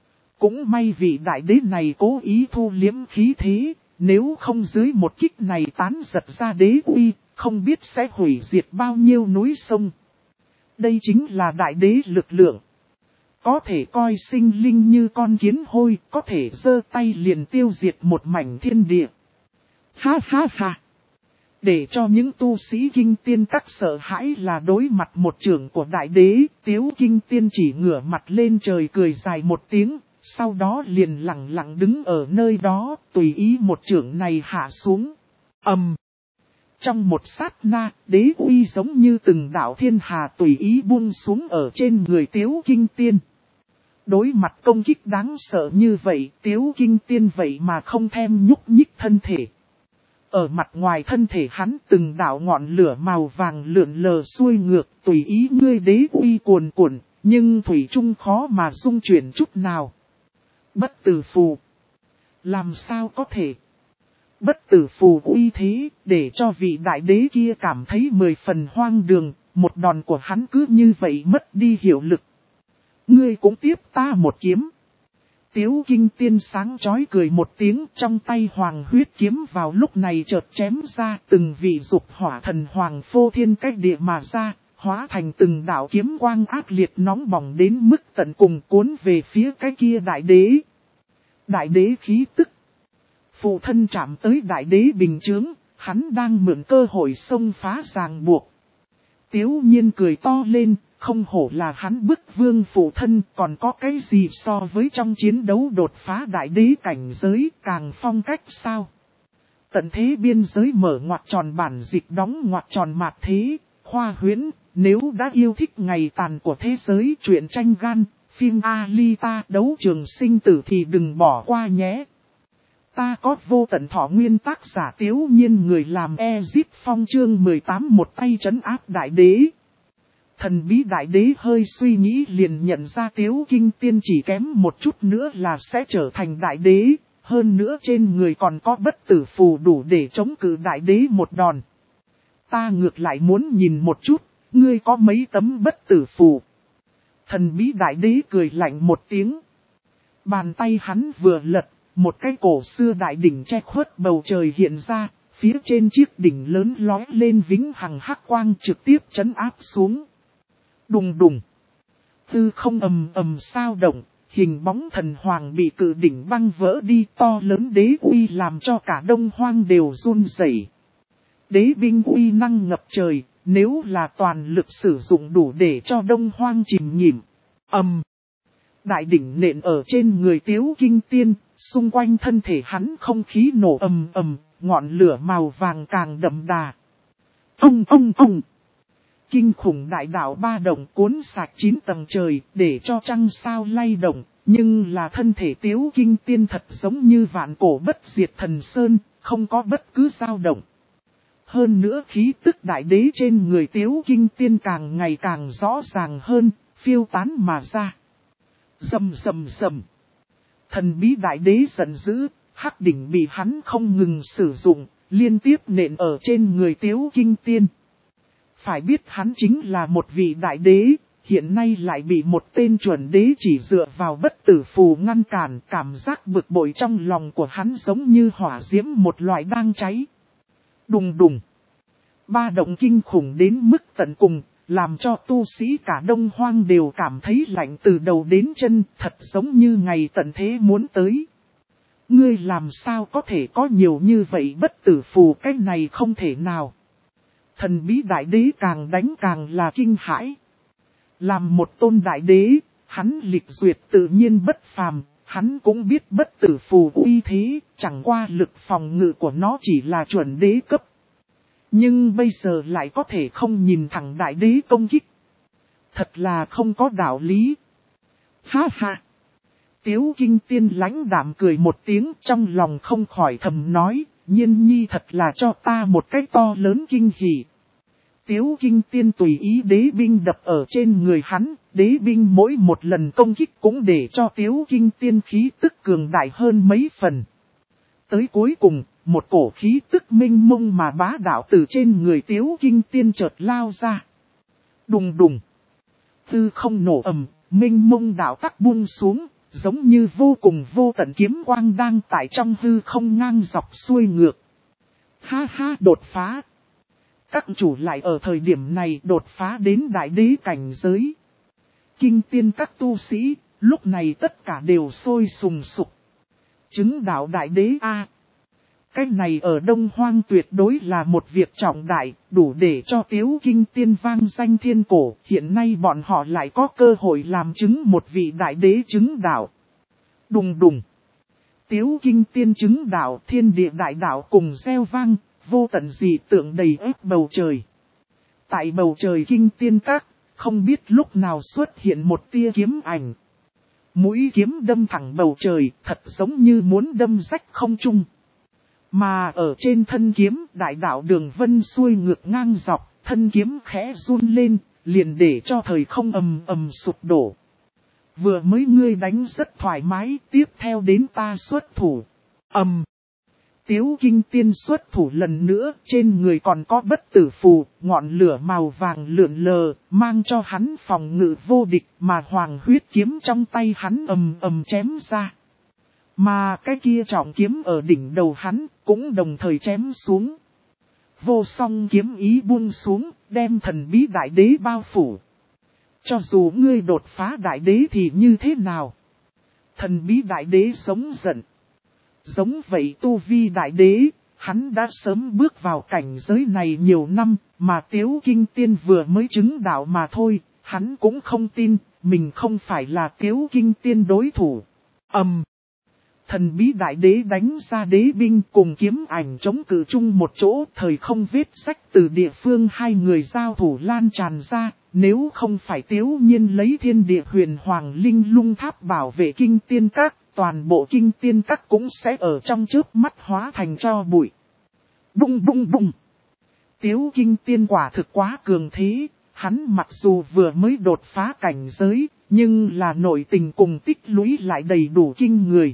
Cũng may vị đại đế này cố ý thu liếm khí thế, nếu không dưới một kích này tán giật ra đế uy, không biết sẽ hủy diệt bao nhiêu núi sông. Đây chính là đại đế lực lượng. Có thể coi sinh linh như con kiến hôi, có thể giơ tay liền tiêu diệt một mảnh thiên địa. Ha ha ha! Để cho những tu sĩ Kinh Tiên các sợ hãi là đối mặt một trưởng của đại đế, Tiếu Kinh Tiên chỉ ngửa mặt lên trời cười dài một tiếng, sau đó liền lặng lặng đứng ở nơi đó, tùy ý một trưởng này hạ xuống. Ầm. Um. Trong một sát na, đế uy giống như từng đạo thiên hà tùy ý buông xuống ở trên người Tiếu Kinh Tiên. Đối mặt công kích đáng sợ như vậy, Tiếu Kinh Tiên vậy mà không thèm nhúc nhích thân thể. Ở mặt ngoài thân thể hắn từng đạo ngọn lửa màu vàng lượn lờ xuôi ngược, tùy ý ngươi đế uy cuồn cuộn, nhưng thủy chung khó mà dung chuyển chút nào. Bất tử phù. Làm sao có thể? Bất tử phù uy thế, để cho vị đại đế kia cảm thấy mười phần hoang đường, một đòn của hắn cứ như vậy mất đi hiệu lực. Ngươi cũng tiếp ta một kiếm. Tiếu Kinh Tiên sáng chói cười một tiếng, trong tay hoàng huyết kiếm vào lúc này chợt chém ra, từng vị dục hỏa thần hoàng phô thiên cách địa mà ra, hóa thành từng đạo kiếm quang ác liệt nóng bỏng đến mức tận cùng cuốn về phía cái kia đại đế. Đại đế khí tức. Phụ thân chạm tới đại đế bình chướng, hắn đang mượn cơ hội xông phá ràng buộc. Tiếu Nhiên cười to lên. Không hổ là hắn bức vương phụ thân, còn có cái gì so với trong chiến đấu đột phá đại đế cảnh giới càng phong cách sao? Tận thế biên giới mở ngoặc tròn bản dịch đóng ngoặc tròn mạt thế, khoa huyễn, nếu đã yêu thích ngày tàn của thế giới truyện tranh gan, phim Alita đấu trường sinh tử thì đừng bỏ qua nhé. Ta có vô tận thọ nguyên tác giả Tiếu Nhiên người làm Ezip Phong chương mười tám một tay trấn áp đại đế. Thần bí đại đế hơi suy nghĩ liền nhận ra Tiếu Kinh Tiên chỉ kém một chút nữa là sẽ trở thành đại đế, hơn nữa trên người còn có bất tử phù đủ để chống cự đại đế một đòn. Ta ngược lại muốn nhìn một chút, ngươi có mấy tấm bất tử phù. Thần bí đại đế cười lạnh một tiếng. Bàn tay hắn vừa lật, một cái cổ xưa đại đỉnh che khuất bầu trời hiện ra, phía trên chiếc đỉnh lớn lói lên vĩnh hằng hắc quang trực tiếp trấn áp xuống. Đùng đùng. Tư không ầm ầm sao động, hình bóng thần hoàng bị cự đỉnh băng vỡ đi, to lớn đế uy làm cho cả đông hoang đều run rẩy. Đế binh uy năng ngập trời, nếu là toàn lực sử dụng đủ để cho đông hoang chìm nhìm. Ầm. Đại đỉnh nện ở trên người Tiếu Kinh Tiên, xung quanh thân thể hắn không khí nổ ầm ầm, ngọn lửa màu vàng càng đậm đà. Ông ông ông. Kinh khủng đại đạo ba động cuốn sạch chín tầng trời, để cho trăng sao lay động, nhưng là thân thể Tiếu Kinh Tiên thật giống như vạn cổ bất diệt thần sơn, không có bất cứ dao động. Hơn nữa khí tức đại đế trên người Tiếu Kinh Tiên càng ngày càng rõ ràng hơn, phiêu tán mà ra. Rầm rầm rầm. Thần bí đại đế giận dữ, hắc đỉnh bị hắn không ngừng sử dụng, liên tiếp nện ở trên người Tiếu Kinh Tiên. Phải biết hắn chính là một vị đại đế, hiện nay lại bị một tên chuẩn đế chỉ dựa vào bất tử phù ngăn cản, cảm giác bực bội trong lòng của hắn giống như hỏa diễm một loại đang cháy. Đùng đùng. Ba động kinh khủng đến mức tận cùng, làm cho tu sĩ cả Đông Hoang đều cảm thấy lạnh từ đầu đến chân, thật giống như ngày tận thế muốn tới. Ngươi làm sao có thể có nhiều như vậy bất tử phù, cái này không thể nào. Thần bí đại đế càng đánh càng là kinh hãi. Làm một tôn đại đế, hắn lịch duyệt tự nhiên bất phàm, hắn cũng biết bất tử phù uy thế, chẳng qua lực phòng ngự của nó chỉ là chuẩn đế cấp. Nhưng bây giờ lại có thể không nhìn thẳng đại đế công kích. Thật là không có đạo lý. Ha ha! Tiếu Kinh Tiên lãnh đạm cười một tiếng, trong lòng không khỏi thầm nói, Nhiên nhi thật là cho ta một cái to lớn kinh hỉ. Tiếu Kinh Tiên tùy ý đế binh đập ở trên người hắn, đế binh mỗi một lần công kích cũng để cho Tiếu Kinh Tiên khí tức cường đại hơn mấy phần. Tới cuối cùng, một cổ khí tức minh mông mà bá đạo từ trên người Tiếu Kinh Tiên chợt lao ra. Đùng đùng. Tư không nổ ầm, minh mông đạo tắc buông xuống, giống như vô cùng vô tận kiếm quang đang tại trong hư không ngang dọc xuôi ngược. Ha ha, đột phá. Các chủ lại ở thời điểm này đột phá đến đại đế cảnh giới. Kinh tiên các tu sĩ, lúc này tất cả đều sôi sùng sục. Chứng đạo đại đế A. Cái này ở Đông Hoang tuyệt đối là một việc trọng đại, đủ để cho Tiếu Kinh Tiên vang danh thiên cổ. Hiện nay bọn họ lại có cơ hội làm chứng một vị đại đế chứng đạo. Đùng đùng. Tiếu Kinh Tiên chứng đạo, thiên địa đại đạo cùng reo vang, vô tận dị tượng đầy ép bầu trời. Tại bầu trời Kinh Tiên các, không biết lúc nào xuất hiện một tia kiếm ảnh. Mũi kiếm đâm thẳng bầu trời, thật giống như muốn đâm rách không trung. Mà ở trên thân kiếm, đại đạo đường vân xuôi ngược ngang dọc, thân kiếm khẽ run lên, liền để cho thời không ầm ầm sụp đổ. Vừa mới ngươi đánh rất thoải mái, tiếp theo đến ta xuất thủ. Ầm. Tiếu Kinh Tiên xuất thủ lần nữa, trên người còn có bất tử phù, ngọn lửa màu vàng lượn lờ, mang cho hắn phòng ngự vô địch, mà hoàng huyết kiếm trong tay hắn ầm ầm chém ra. Mà cái kia trọng kiếm ở đỉnh đầu hắn, cũng đồng thời chém xuống. Vô song kiếm ý buông xuống, đem thần bí đại đế bao phủ. Cho dù ngươi đột phá đại đế thì như thế nào? Thần bí đại đế sống giận. Giống vậy tu vi đại đế, hắn đã sớm bước vào cảnh giới này nhiều năm, mà Tiếu Kinh Tiên vừa mới chứng đạo mà thôi, hắn cũng không tin, mình không phải là Tiếu Kinh Tiên đối thủ. Ầm. Um. Thần bí đại đế đánh ra đế binh cùng kiếm ảnh chống cự chung một chỗ, thời không vết sách từ địa phương hai người giao thủ lan tràn ra, nếu không phải Tiếu Nhiên lấy thiên địa huyền hoàng linh lung tháp bảo vệ Kinh Tiên các, toàn bộ Kinh Tiên các cũng sẽ ở trong chớp mắt hóa thành tro bụi. Bung bung bung. Tiếu Kinh Tiên quả thực quá cường thế, hắn mặc dù vừa mới đột phá cảnh giới, nhưng là nội tình cùng tích lũy lại đầy đủ kinh người.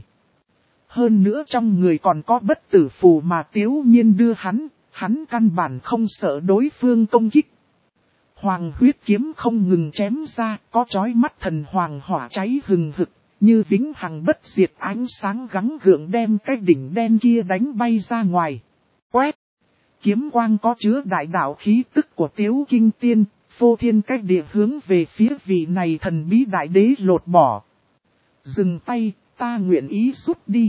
Hơn nữa trong người còn có bất tử phù mà Tiếu Nhiên đưa hắn, hắn căn bản không sợ đối phương công kích. Hoàng huyết kiếm không ngừng chém ra, có chói mắt thần hoàng hỏa cháy hừng hực, như vĩnh hằng bất diệt ánh sáng gắng gượng đem cái đỉnh đen kia đánh bay ra ngoài. Quét! Kiếm quang có chứa đại đạo khí tức của Tiếu Kinh Tiên, phô thiên cách địa hướng về phía vị này thần bí đại đế lột bỏ. Dừng tay, ta nguyện ý rút đi.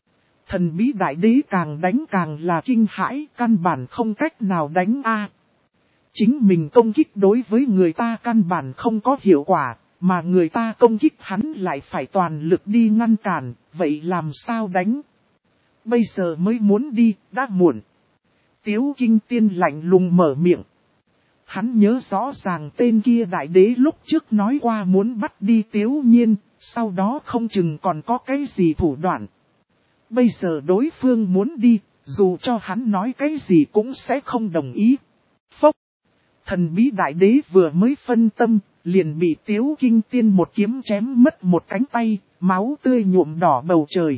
Thần bí đại đế càng đánh càng là kinh hãi, căn bản không cách nào đánh a. Chính mình công kích đối với người ta căn bản không có hiệu quả, mà người ta công kích hắn lại phải toàn lực đi ngăn cản, vậy làm sao đánh? Bây giờ mới muốn đi, đã muộn. Tiếu Kinh Tiên lạnh lùng mở miệng. Hắn nhớ rõ ràng tên kia đại đế lúc trước nói qua muốn bắt đi Tiếu Nhiên, sau đó không chừng còn có cái gì thủ đoạn. Bây giờ đối phương muốn đi, Dù cho hắn nói cái gì cũng sẽ không đồng ý. Phốc. Thần bí đại đế vừa mới phân tâm, liền bị Tiếu Kinh Tiên một kiếm chém mất một cánh tay, máu tươi nhuộm đỏ bầu trời.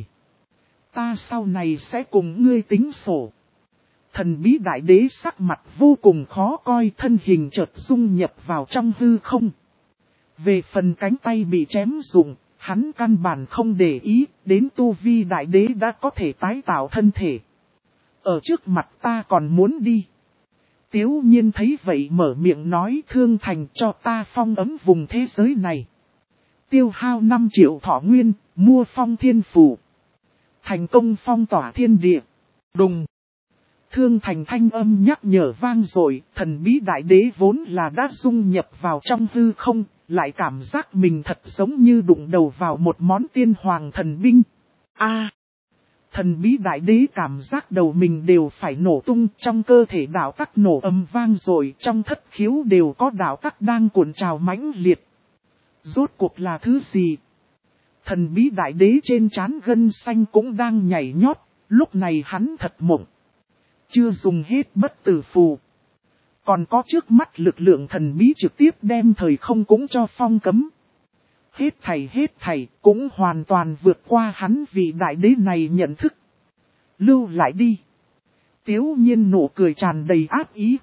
Ta sau này sẽ cùng ngươi tính sổ. Thần bí đại đế sắc mặt vô cùng khó coi, thân hình chợt dung nhập vào trong hư không. Về phần cánh tay bị chém rụng, hắn căn bản không để ý, đến tu vi đại đế đã có thể tái tạo thân thể. Ở trước mặt ta còn muốn đi. Tiếu Nhiên thấy vậy mở miệng nói, Thương Thành cho ta phong ấm vùng thế giới này. Tiêu hao năm triệu thọ nguyên, mua phong thiên phù. Thành công phong tỏa thiên địa. Đùng. Thương Thành thanh âm nhắc nhở vang rồi, thần bí đại đế vốn là đã dung nhập vào trong hư không, lại cảm giác mình thật giống như đụng đầu vào một món tiên hoàng thần binh. A. Thần bí đại đế cảm giác đầu mình đều phải nổ tung, trong cơ thể đạo tắc nổ âm vang rồi, trong thất khiếu đều có đạo tắc đang cuộn trào mãnh liệt. Rốt cuộc là thứ gì? Thần bí đại đế trên trán gân xanh cũng đang nhảy nhót, lúc này hắn thật mộng. Chưa dùng hết bất tử phù. Còn có trước mắt lực lượng thần bí trực tiếp đem thời không cũng cho phong cấm. Hết thảy hết thảy cũng hoàn toàn vượt qua hắn vì đại đế này nhận thức. Lưu lại đi. Tiếu Nhiên nụ cười tràn đầy ác ý.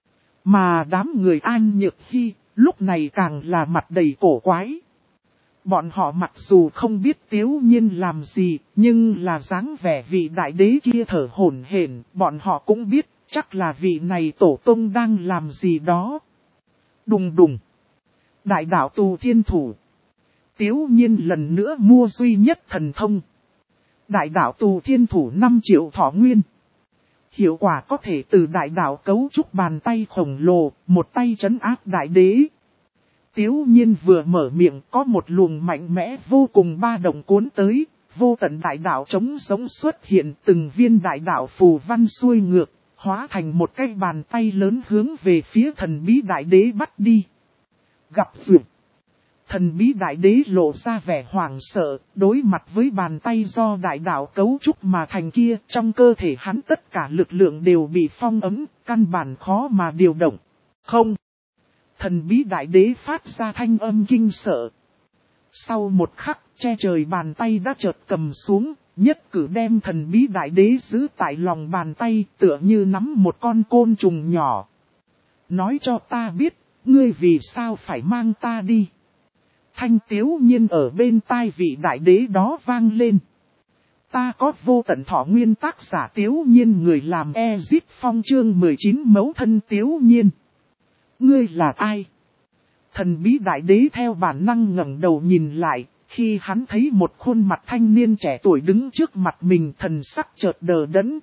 Mà đám người An Nhược Hy lúc này càng là mặt đầy cổ quái. Bọn họ mặc dù không biết Tiếu Nhiên làm gì, nhưng là dáng vẻ vị đại đế kia thở hổn hển, bọn họ cũng biết chắc là vị này tổ tông đang làm gì đó. Đùng đùng. Đại đạo Tù Thiên Thủ. Tiếu Nhiên lần nữa mua duy nhất thần thông. Đại đạo Tù Thiên Thủ năm triệu thọ nguyên. Hiệu quả có thể từ đại đạo cấu trúc bàn tay khổng lồ, một tay trấn áp đại đế. Tiếu Nhiên vừa mở miệng có một luồng mạnh mẽ vô cùng ba động cuốn tới, vô tận đại đạo trống sống xuất hiện, từng viên đại đạo phù văn xuôi ngược, hóa thành một cái bàn tay lớn hướng về phía thần bí đại đế bắt đi. Gặp duyệt. Thần bí đại đế lộ ra vẻ hoảng sợ, đối mặt với bàn tay do đại đạo cấu trúc mà thành kia, trong cơ thể hắn tất cả lực lượng đều bị phong ấm, căn bản khó mà điều động. Không. Thần bí đại đế phát ra thanh âm kinh sợ. Sau một khắc, che trời bàn tay đã chợt cầm xuống, nhất cử đem thần bí đại đế giữ tại lòng bàn tay, tựa như nắm một con côn trùng nhỏ. Nói cho ta biết, ngươi vì sao phải mang ta đi. Thanh Tiếu Nhiên ở bên tai vị đại đế đó vang lên. Ta có vô tận thọ nguyên, tác giả Tiếu Nhiên, người làm Ezip Phong chương mười chín mấu thân Tiếu Nhiên. Ngươi là ai? Thần bí đại đế theo bản năng ngẩng đầu nhìn lại, khi hắn thấy một khuôn mặt thanh niên trẻ tuổi đứng trước mặt mình, thần sắc chợt đờ đẫn.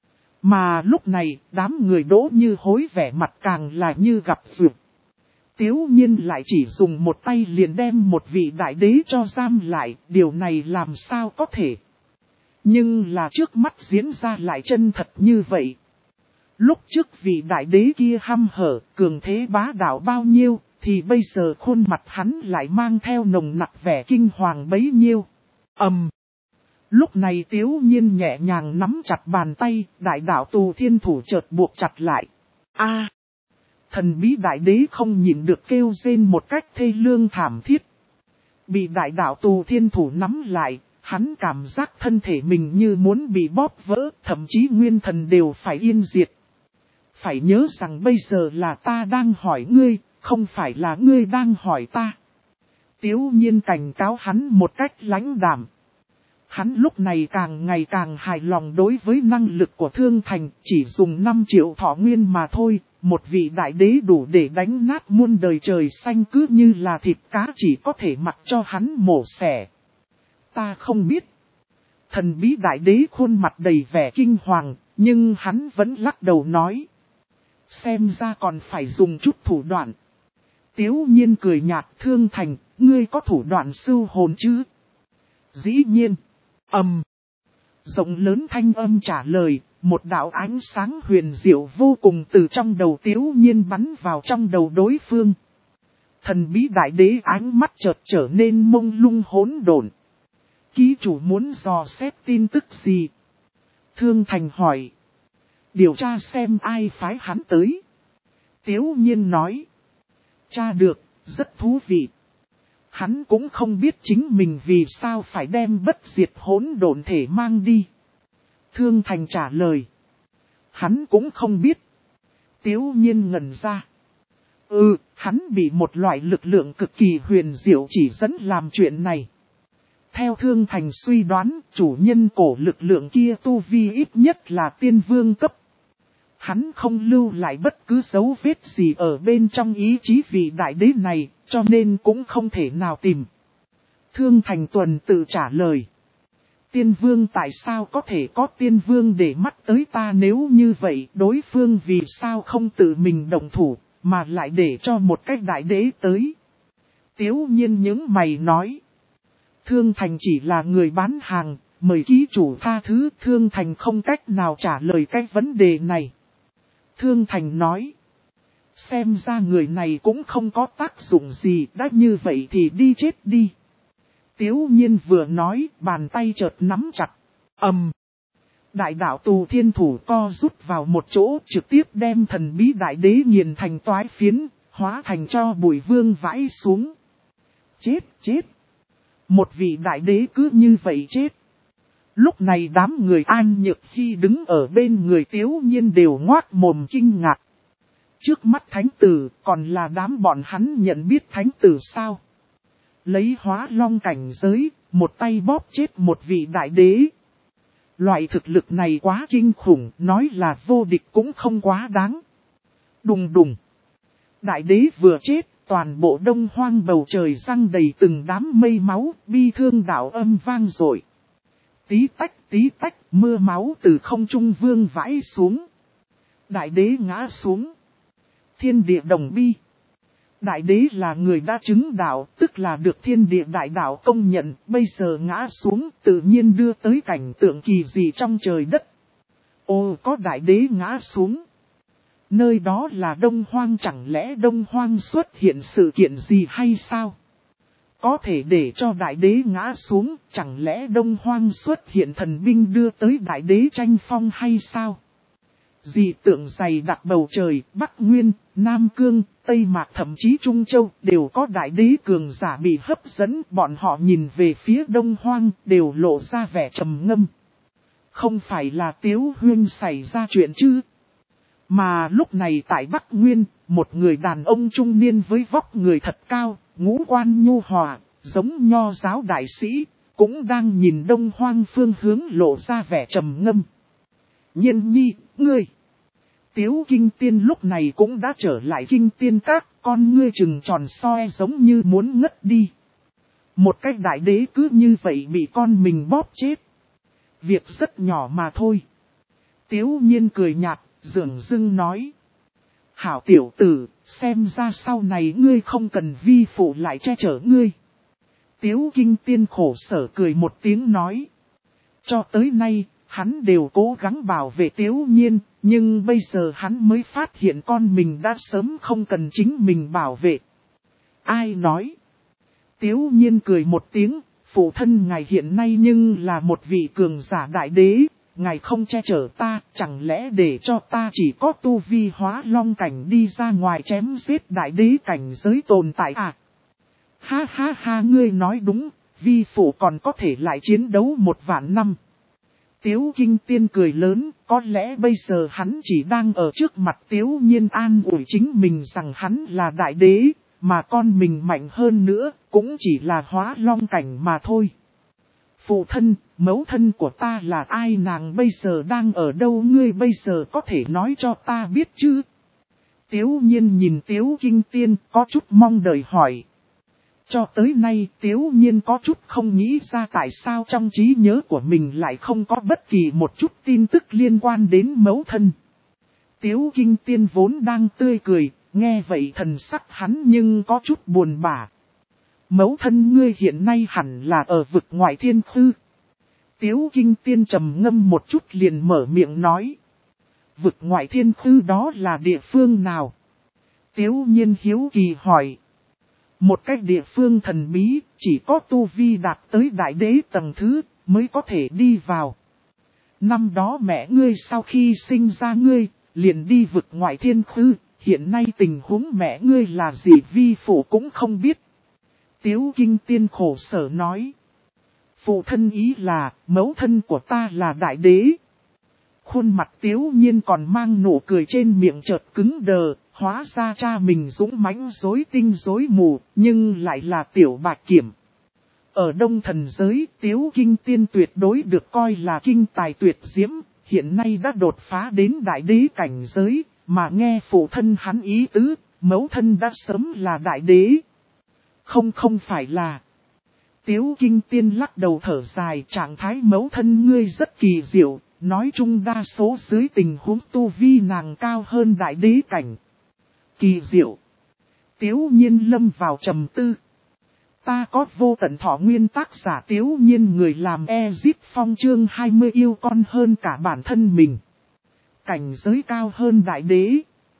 Mà lúc này, đám người Đỗ Như Hối vẻ mặt càng là như gặp duyệt. Tiếu Nhiên lại chỉ dùng một tay liền đem một vị đại đế cho giam lại, điều này làm sao có thể. Nhưng là trước mắt diễn ra lại chân thật như vậy. Lúc trước vị đại đế kia hăm hở, cường thế bá đạo bao nhiêu, thì bây giờ khuôn mặt hắn lại mang theo nồng nặc vẻ kinh hoàng bấy nhiêu. Ầm. Um. Lúc này Tiếu Nhiên nhẹ nhàng nắm chặt bàn tay, đại đạo Tù Thiên Thủ chợt buộc chặt lại. A. À. Thần bí đại đế không nhịn được kêu rên một cách thê lương thảm thiết. Bị đại đạo Tù Thiên Thủ nắm lại, hắn cảm giác thân thể mình như muốn bị bóp vỡ, thậm chí nguyên thần đều phải yên diệt. Phải nhớ rằng bây giờ là ta đang hỏi ngươi, không phải là ngươi đang hỏi ta. Tiếu Nhiên cảnh cáo hắn một cách lãnh đạm. Hắn lúc này càng ngày càng hài lòng đối với năng lực của Thương Thành, chỉ dùng năm triệu thọ nguyên mà thôi, một vị đại đế đủ để đánh nát muôn đời trời xanh, cứ như là thịt cá chỉ có thể mặc cho hắn mổ xẻ. Ta không biết. Thần bí đại đế khuôn mặt đầy vẻ kinh hoàng, nhưng hắn vẫn lắc đầu nói. Xem ra còn phải dùng chút thủ đoạn. Tiếu Nhiên cười nhạt, Thương Thành, ngươi có thủ đoạn sưu hồn chứ? Dĩ nhiên. Ầm. Um. Rộng lớn thanh âm trả lời, một đạo ánh sáng huyền diệu vô cùng từ trong đầu Tiếu Nhiên bắn vào trong đầu đối phương. Thần bí đại đế ánh mắt chợt trở nên mông lung hỗn độn. Ký chủ muốn dò xét tin tức gì? Thương Thành hỏi. Điều tra xem ai phái hắn tới. Tiếu nhiên nói. Tra được, rất thú vị. Hắn cũng không biết chính mình vì sao phải đem bất diệt hỗn độn thể mang đi. Thương Thành trả lời. Hắn cũng không biết. Tiếu nhiên ngẩn ra. Ừ, hắn bị một loại lực lượng cực kỳ huyền diệu chỉ dẫn làm chuyện này. Theo Thương Thành suy đoán, chủ nhân cổ lực lượng kia tu vi ít nhất là tiên vương cấp. Hắn không lưu lại bất cứ dấu vết gì ở bên trong ý chí vị đại đế này, cho nên cũng không thể nào tìm. Thương Thành Tuần tự trả lời. Tiên vương tại sao có thể có tiên vương để mắt tới ta, nếu như vậy đối phương vì sao không tự mình động thủ, mà lại để cho một cách đại đế tới. Tiếu nhiên những mày nói. Thương Thành chỉ là người bán hàng, mời ký chủ tha thứ. Thương Thành không cách nào trả lời cái vấn đề này. Thương Thành nói. Xem ra người này cũng không có tác dụng gì, đã như vậy thì đi chết đi. Tiếu nhiên vừa nói, bàn tay chợt nắm chặt. Ầm. Đại đạo tù thiên thủ co rút vào một chỗ, trực tiếp đem thần bí đại đế nghiền thành toái phiến, hóa thành cho bụi vương vãi xuống. Chết, chết. Một vị đại đế cứ như vậy chết. Lúc này đám người An Nhược khi đứng ở bên người Tiếu nhiên đều ngoác mồm kinh ngạc. Trước mắt thánh tử, còn là đám bọn hắn nhận biết thánh tử sao? Lấy hóa long cảnh giới, một tay bóp chết một vị đại đế. Loại thực lực này quá kinh khủng, nói là vô địch cũng không quá đáng. Đùng đùng. Đại đế vừa chết, toàn bộ đông hoang bầu trời răng đầy từng đám mây máu, bi thương đạo âm vang dội. Tí tách tí tách, mưa máu từ không trung vương vãi xuống. Đại đế ngã xuống. Thiên địa đồng bi. Đại đế là người đã chứng đạo, tức là được thiên địa đại đạo công nhận, bây giờ ngã xuống tự nhiên đưa tới cảnh tượng kỳ dị trong trời đất. Ô, có đại đế ngã xuống. Nơi đó là Đông Hoang, chẳng lẽ Đông Hoang xuất hiện sự kiện gì hay sao? Có thể để cho đại đế ngã xuống, chẳng lẽ Đông Hoang xuất hiện thần binh đưa tới đại đế tranh phong hay sao? Dị tượng dày đặc bầu trời, Bắc Nguyên, Nam Cương, Tây Mạc thậm chí Trung Châu đều có đại đế cường giả bị hấp dẫn, bọn họ nhìn về phía Đông Hoang đều lộ ra vẻ trầm ngâm. Không phải là Tiếu Huyên xảy ra chuyện chứ? Mà lúc này tại Bắc Nguyên, một người đàn ông trung niên với vóc người thật cao, ngũ quan nhu hòa, giống nho giáo đại sĩ, cũng đang nhìn Đông Hoang phương hướng lộ ra vẻ trầm ngâm. Nhiên nhi, ngươi! Tiếu Kinh Tiên lúc này cũng đã trở lại Kinh Tiên Các, con ngươi trừng tròn soi giống như muốn ngất đi. Một cái đại đế cứ như vậy bị con mình bóp chết. Việc rất nhỏ mà thôi. Tiếu Nhiên cười nhạt, dường dưng nói. Hảo tiểu tử, xem ra sau này ngươi không cần vi phụ lại che chở ngươi. Tiếu Kinh Tiên khổ sở cười một tiếng nói. Cho tới nay, hắn đều cố gắng bảo vệ Tiếu Nhiên, nhưng bây giờ hắn mới phát hiện con mình đã sớm không cần chính mình bảo vệ. Ai nói? Tiếu Nhiên cười một tiếng, phụ thân ngài hiện nay nhưng là một vị cường giả đại đế, ngài không che chở ta, chẳng lẽ để cho ta chỉ có tu vi hóa long cảnh đi ra ngoài chém giết đại đế cảnh giới tồn tại à? Ha ha ha, ngươi nói đúng, vi phụ còn có thể lại chiến đấu một vạn năm. Tiếu Kinh Tiên cười lớn, có lẽ bây giờ hắn chỉ đang ở trước mặt Tiếu Nhiên an ủi chính mình rằng hắn là đại đế, mà con mình mạnh hơn nữa, cũng chỉ là hóa long cảnh mà thôi. Phụ thân, mẫu thân của ta là ai, nàng bây giờ đang ở đâu, ngươi bây giờ có thể nói cho ta biết chứ? Tiếu Nhiên nhìn Tiếu Kinh Tiên có chút mong đợi hỏi. Cho tới nay Tiếu Nhiên có chút không nghĩ ra tại sao trong trí nhớ của mình lại không có bất kỳ một chút tin tức liên quan đến mẫu thân. Tiếu Kinh Tiên vốn đang tươi cười, nghe vậy thần sắc hắn nhưng có chút buồn bã. Mẫu thân ngươi hiện nay hẳn là ở vực ngoại thiên khư. Tiếu Kinh Tiên trầm ngâm một chút liền mở miệng nói. Vực ngoại thiên khư đó là địa phương nào? Tiếu Nhiên hiếu kỳ hỏi. Một cách địa phương thần bí, chỉ có tu vi đạt tới đại đế tầng thứ, mới có thể đi vào. năm đó mẹ ngươi sau khi sinh ra ngươi, liền đi vực ngoại thiên khư, hiện nay tình huống mẹ ngươi là gì vi phụ cũng không biết. Tiếu Kinh Tiên khổ sở nói. Phụ thân ý là, mẫu thân của ta là đại đế. Khuôn mặt Tiếu Nhiên còn mang nụ cười trên miệng chợt cứng đờ, hóa ra cha mình dũng mãnh rối tinh rối mù, nhưng lại là tiểu bạch kiểm. Ở Đông Thần giới, Tiếu Kinh Tiên tuyệt đối được coi là kinh tài tuyệt diễm, hiện nay đã đột phá đến đại đế cảnh giới, mà nghe phụ thân hắn ý tứ, mẫu thân đã sớm là đại đế. Không không phải là. Tiếu Kinh Tiên lắc đầu thở dài, trạng thái mẫu thân ngươi rất kỳ diệu, nói chung đa số dưới tình huống tu vi nàng cao hơn đại đế cảnh. Kỳ diệu. Tiếu Nhiên lâm vào trầm tư. Ta có vô tận thọ nguyên tác giả Tiếu Nhiên người làm Ezip Phong chương hai mươi yêu con hơn cả bản thân mình. Cảnh giới cao hơn đại đế.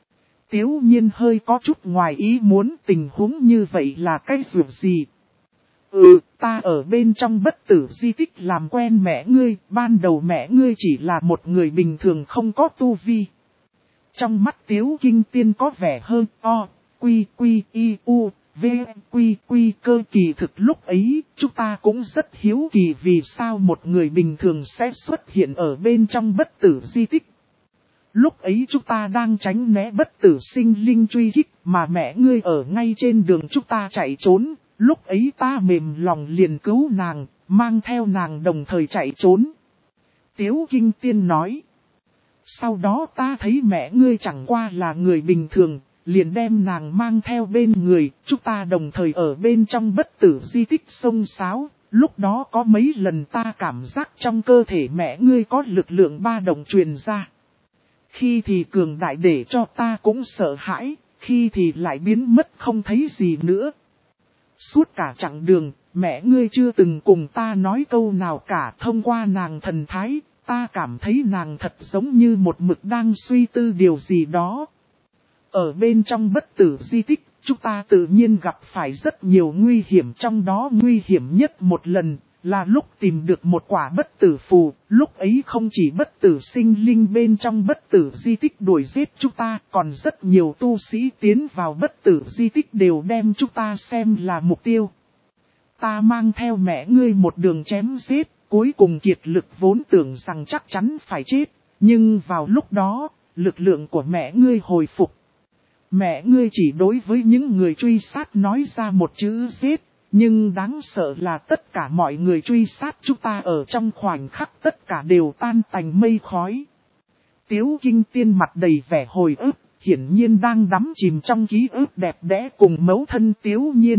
Tiếu Nhiên hơi có chút ngoài ý muốn tình huống như vậy là cái việc gì. Ừ, ta ở bên trong bất tử di tích làm quen mẹ ngươi, ban đầu mẹ ngươi chỉ là một người bình thường không có tu vi. Trong mắt Tiếu Kinh Tiên có vẻ hơn o, quy quy y u, v quy quy cơ kỳ thực lúc ấy, chúng ta cũng rất hiếu kỳ vì sao một người bình thường sẽ xuất hiện ở bên trong bất tử di tích. Lúc ấy chúng ta đang tránh né bất tử sinh linh truy kích mà mẹ ngươi ở ngay trên đường chúng ta chạy trốn. Lúc ấy ta mềm lòng liền cứu nàng, mang theo nàng đồng thời chạy trốn. Tiếu Kinh Tiên nói. Sau đó ta thấy mẹ ngươi chẳng qua là người bình thường, liền đem nàng mang theo bên người, chúng ta đồng thời ở bên trong bất tử di tích sông Sáo. Lúc đó có mấy lần ta cảm giác trong cơ thể mẹ ngươi có lực lượng ba động truyền ra. Khi thì cường đại để cho ta cũng sợ hãi, khi thì lại biến mất không thấy gì nữa. Suốt cả chặng đường, mẹ ngươi chưa từng cùng ta nói câu nào cả. Thông qua nàng thần thái, ta cảm thấy nàng thật giống như một mực đang suy tư điều gì đó. Ở bên trong bất tử di tích, chúng ta tự nhiên gặp phải rất nhiều nguy hiểm, trong đó nguy hiểm nhất một lần là lúc tìm được một quả bất tử phù. Lúc ấy không chỉ bất tử sinh linh bên trong bất tử di tích đuổi giết chúng ta, còn rất nhiều tu sĩ tiến vào bất tử di tích đều đem chúng ta xem là mục tiêu. Ta mang theo mẹ ngươi một đường chém giết, cuối cùng kiệt lực vốn tưởng rằng chắc chắn phải chết, nhưng vào lúc đó, lực lượng của mẹ ngươi hồi phục. Mẹ ngươi chỉ đối với những người truy sát nói ra một chữ giết. Nhưng đáng sợ là tất cả mọi người truy sát chúng ta ở trong khoảnh khắc tất cả đều tan tành mây khói. Tiếu Kinh Tiên mặt đầy vẻ hồi ức, hiển nhiên đang đắm chìm trong ký ức đẹp đẽ cùng mẫu thân Tiếu Nhiên.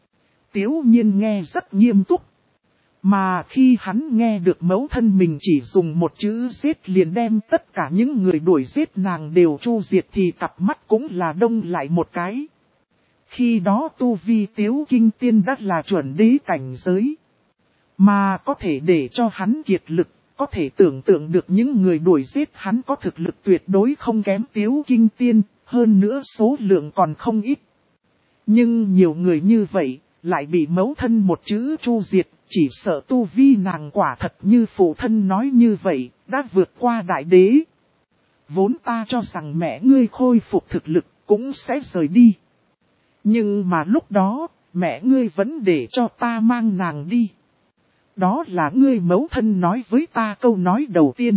Tiếu Nhiên nghe rất nghiêm túc. Mà khi hắn nghe được mẫu thân mình chỉ dùng một chữ giết liền đem tất cả những người đuổi giết nàng đều chu diệt thì cặp mắt cũng là đông lại một cái. Khi đó tu vi Tiếu Kinh Tiên đã là chuẩn đế cảnh giới. Mà có thể để cho hắn kiệt lực, có thể tưởng tượng được những người đuổi giết hắn có thực lực tuyệt đối không kém Tiếu Kinh Tiên, hơn nữa số lượng còn không ít. Nhưng nhiều người như vậy, lại bị mẫu thân một chữ chu diệt, chỉ sợ tu vi nàng quả thật như phụ thân nói như vậy, đã vượt qua đại đế. Vốn ta cho rằng mẹ ngươi khôi phục thực lực, cũng sẽ rời đi. Nhưng mà lúc đó, mẹ ngươi vẫn để cho ta mang nàng đi. Đó là ngươi mẫu thân nói với ta câu nói đầu tiên.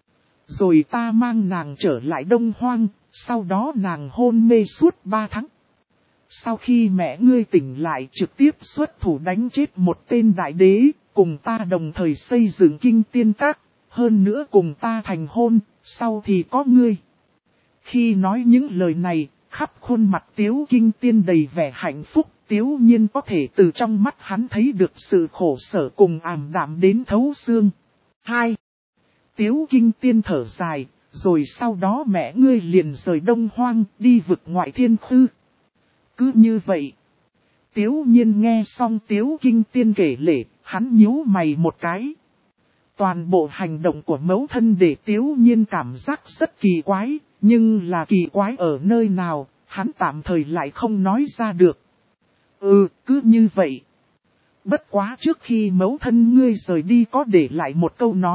Rồi ta mang nàng trở lại Đông Hoang, sau đó nàng hôn mê suốt ba tháng. Sau khi mẹ ngươi tỉnh lại trực tiếp xuất thủ đánh chết một tên đại đế, cùng ta đồng thời xây dựng kinh tiên các, hơn nữa cùng ta thành hôn, sau thì có ngươi. Khi nói những lời này, khắp khuôn mặt Tiếu Kinh Tiên đầy vẻ hạnh phúc, Tiếu Nhiên có thể từ trong mắt hắn thấy được sự khổ sở cùng ảm đạm đến thấu xương. Hai. Tiếu Kinh Tiên thở dài, rồi sau đó mẹ ngươi liền rời Đông Hoang, đi vực ngoại thiên khư. Cứ như vậy. Tiếu Nhiên nghe xong Tiếu Kinh Tiên kể lể, hắn nhíu mày một cái. Toàn bộ hành động của mẫu thân để Tiếu Nhiên cảm giác rất kỳ quái, nhưng là kỳ quái ở nơi nào, hắn tạm thời lại không nói ra được. Ừ, cứ như vậy. Bất quá trước khi mẫu thân ngươi rời đi có để lại một câu nói,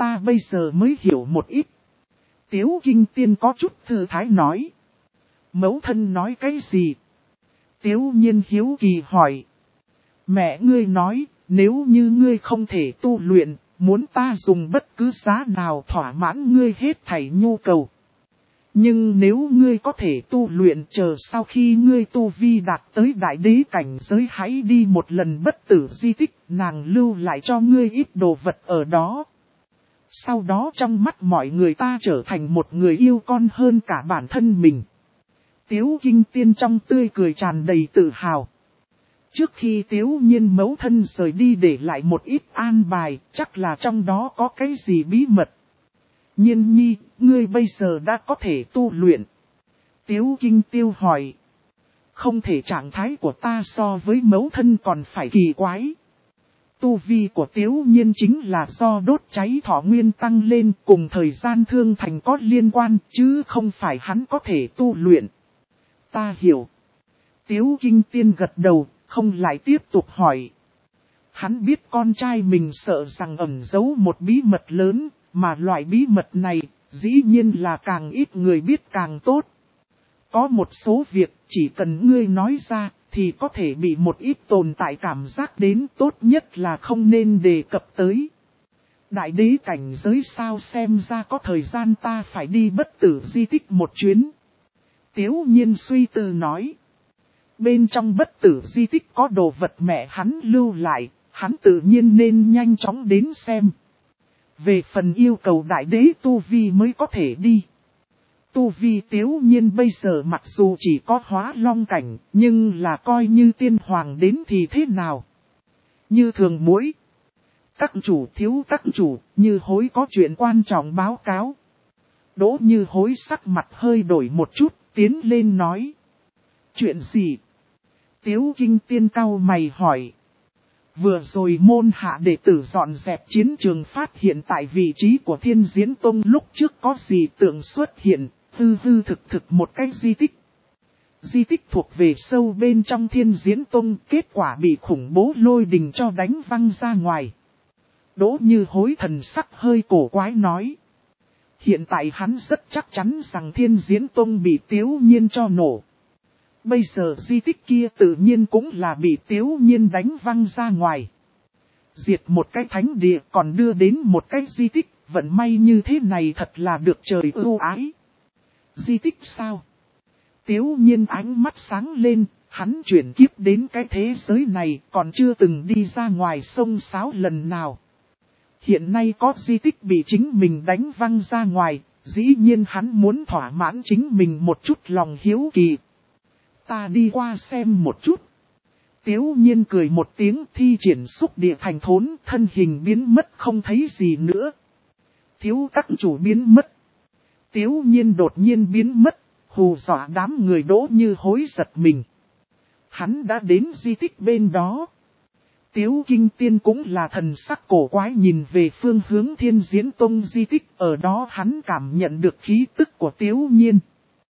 ta bây giờ mới hiểu một ít. Tiếu Kinh Tiên có chút thư thái nói. Mẫu thân nói cái gì? Tiếu Nhiên hiếu kỳ hỏi. Mẹ ngươi nói, nếu như ngươi không thể tu luyện, muốn ta dùng bất cứ giá nào thỏa mãn ngươi hết thảy nhu cầu. Nhưng nếu ngươi có thể tu luyện, chờ sau khi ngươi tu vi đạt tới đại đế cảnh giới, hãy đi một lần bất tử di tích, nàng lưu lại cho ngươi ít đồ vật ở đó. Sau đó trong mắt mọi người ta trở thành một người yêu con hơn cả bản thân mình. Tiếu Kinh Tiên trong tươi cười tràn đầy tự hào. Trước khi Tiếu Nhiên mẫu thân rời đi để lại một ít an bài, chắc là trong đó có cái gì bí mật. Nhiên nhi, ngươi bây giờ đã có thể tu luyện. Tiếu Kinh Tiêu hỏi. Không thể trạng thái của ta so với mẫu thân còn phải kỳ quái. Tu vi của Tiếu Nhiên chính là do đốt cháy thọ nguyên tăng lên cùng thời gian thương thành có liên quan, chứ không phải hắn có thể tu luyện. Ta hiểu. Tiếu Kinh Tiên gật đầu, không lại tiếp tục hỏi. Hắn biết con trai mình sợ rằng ẩn giấu một bí mật lớn, mà loại bí mật này, dĩ nhiên là càng ít người biết càng tốt. Có một số việc, chỉ cần ngươi nói ra, thì có thể bị một ít tồn tại cảm giác đến, tốt nhất là không nên đề cập tới. Đại đế cảnh giới sao, xem ra có thời gian ta phải đi bất tử di tích một chuyến. Tiếu Nhiên suy tư nói. Bên trong bất tử di tích có đồ vật mẹ hắn lưu lại, hắn tự nhiên nên nhanh chóng đến xem. Về phần yêu cầu đại đế tu vi mới có thể đi. Tu vi Tiếu Nhiên bây giờ mặc dù chỉ có hóa long cảnh, nhưng là coi như tiên hoàng đến thì thế nào? Như thường mỗi. Các chủ thiếu các chủ, Như Hối có chuyện quan trọng báo cáo. Đỗ Như Hối sắc mặt hơi đổi một chút, tiến lên nói. Chuyện gì? Tiếu Kinh Tiên cau mày hỏi. Vừa rồi môn hạ đệ tử dọn dẹp chiến trường phát hiện tại vị trí của Thiên Diễn Tông lúc trước có gì tượng xuất hiện, hư hư thực thực một cái di tích. Di tích thuộc về sâu bên trong Thiên Diễn Tông, kết quả bị khủng bố lôi đình cho đánh văng ra ngoài. Đỗ Như Hối thần sắc hơi cổ quái nói. Hiện tại hắn rất chắc chắn rằng Thiên Diễn Tông bị Tiếu Nhiên cho nổ. Bây giờ di tích kia tự nhiên cũng là bị Tiếu Nhiên đánh văng ra ngoài. Diệt một cái thánh địa còn đưa đến một cái di tích, vận may như thế này thật là được trời ưu ái. Di tích sao? Tiếu Nhiên ánh mắt sáng lên, hắn chuyển kiếp đến cái thế giới này còn chưa từng đi ra ngoài sông sáo lần nào. Hiện nay có di tích bị chính mình đánh văng ra ngoài, dĩ nhiên hắn muốn thỏa mãn chính mình một chút lòng hiếu kỳ. Ta đi qua xem một chút. Tiếu Nhiên cười một tiếng, thi triển xúc địa thành thốn, thân hình biến mất không thấy gì nữa. Thiếu các chủ biến mất. Tiếu Nhiên đột nhiên biến mất, hù dọa đám người Đỗ Như Hối giật mình. Hắn đã đến di tích bên đó. Tiếu Kinh Tiên cũng là thần sắc cổ quái nhìn về phương hướng Thiên Diễn Tông di tích, ở đó hắn cảm nhận được khí tức của Tiếu Nhiên.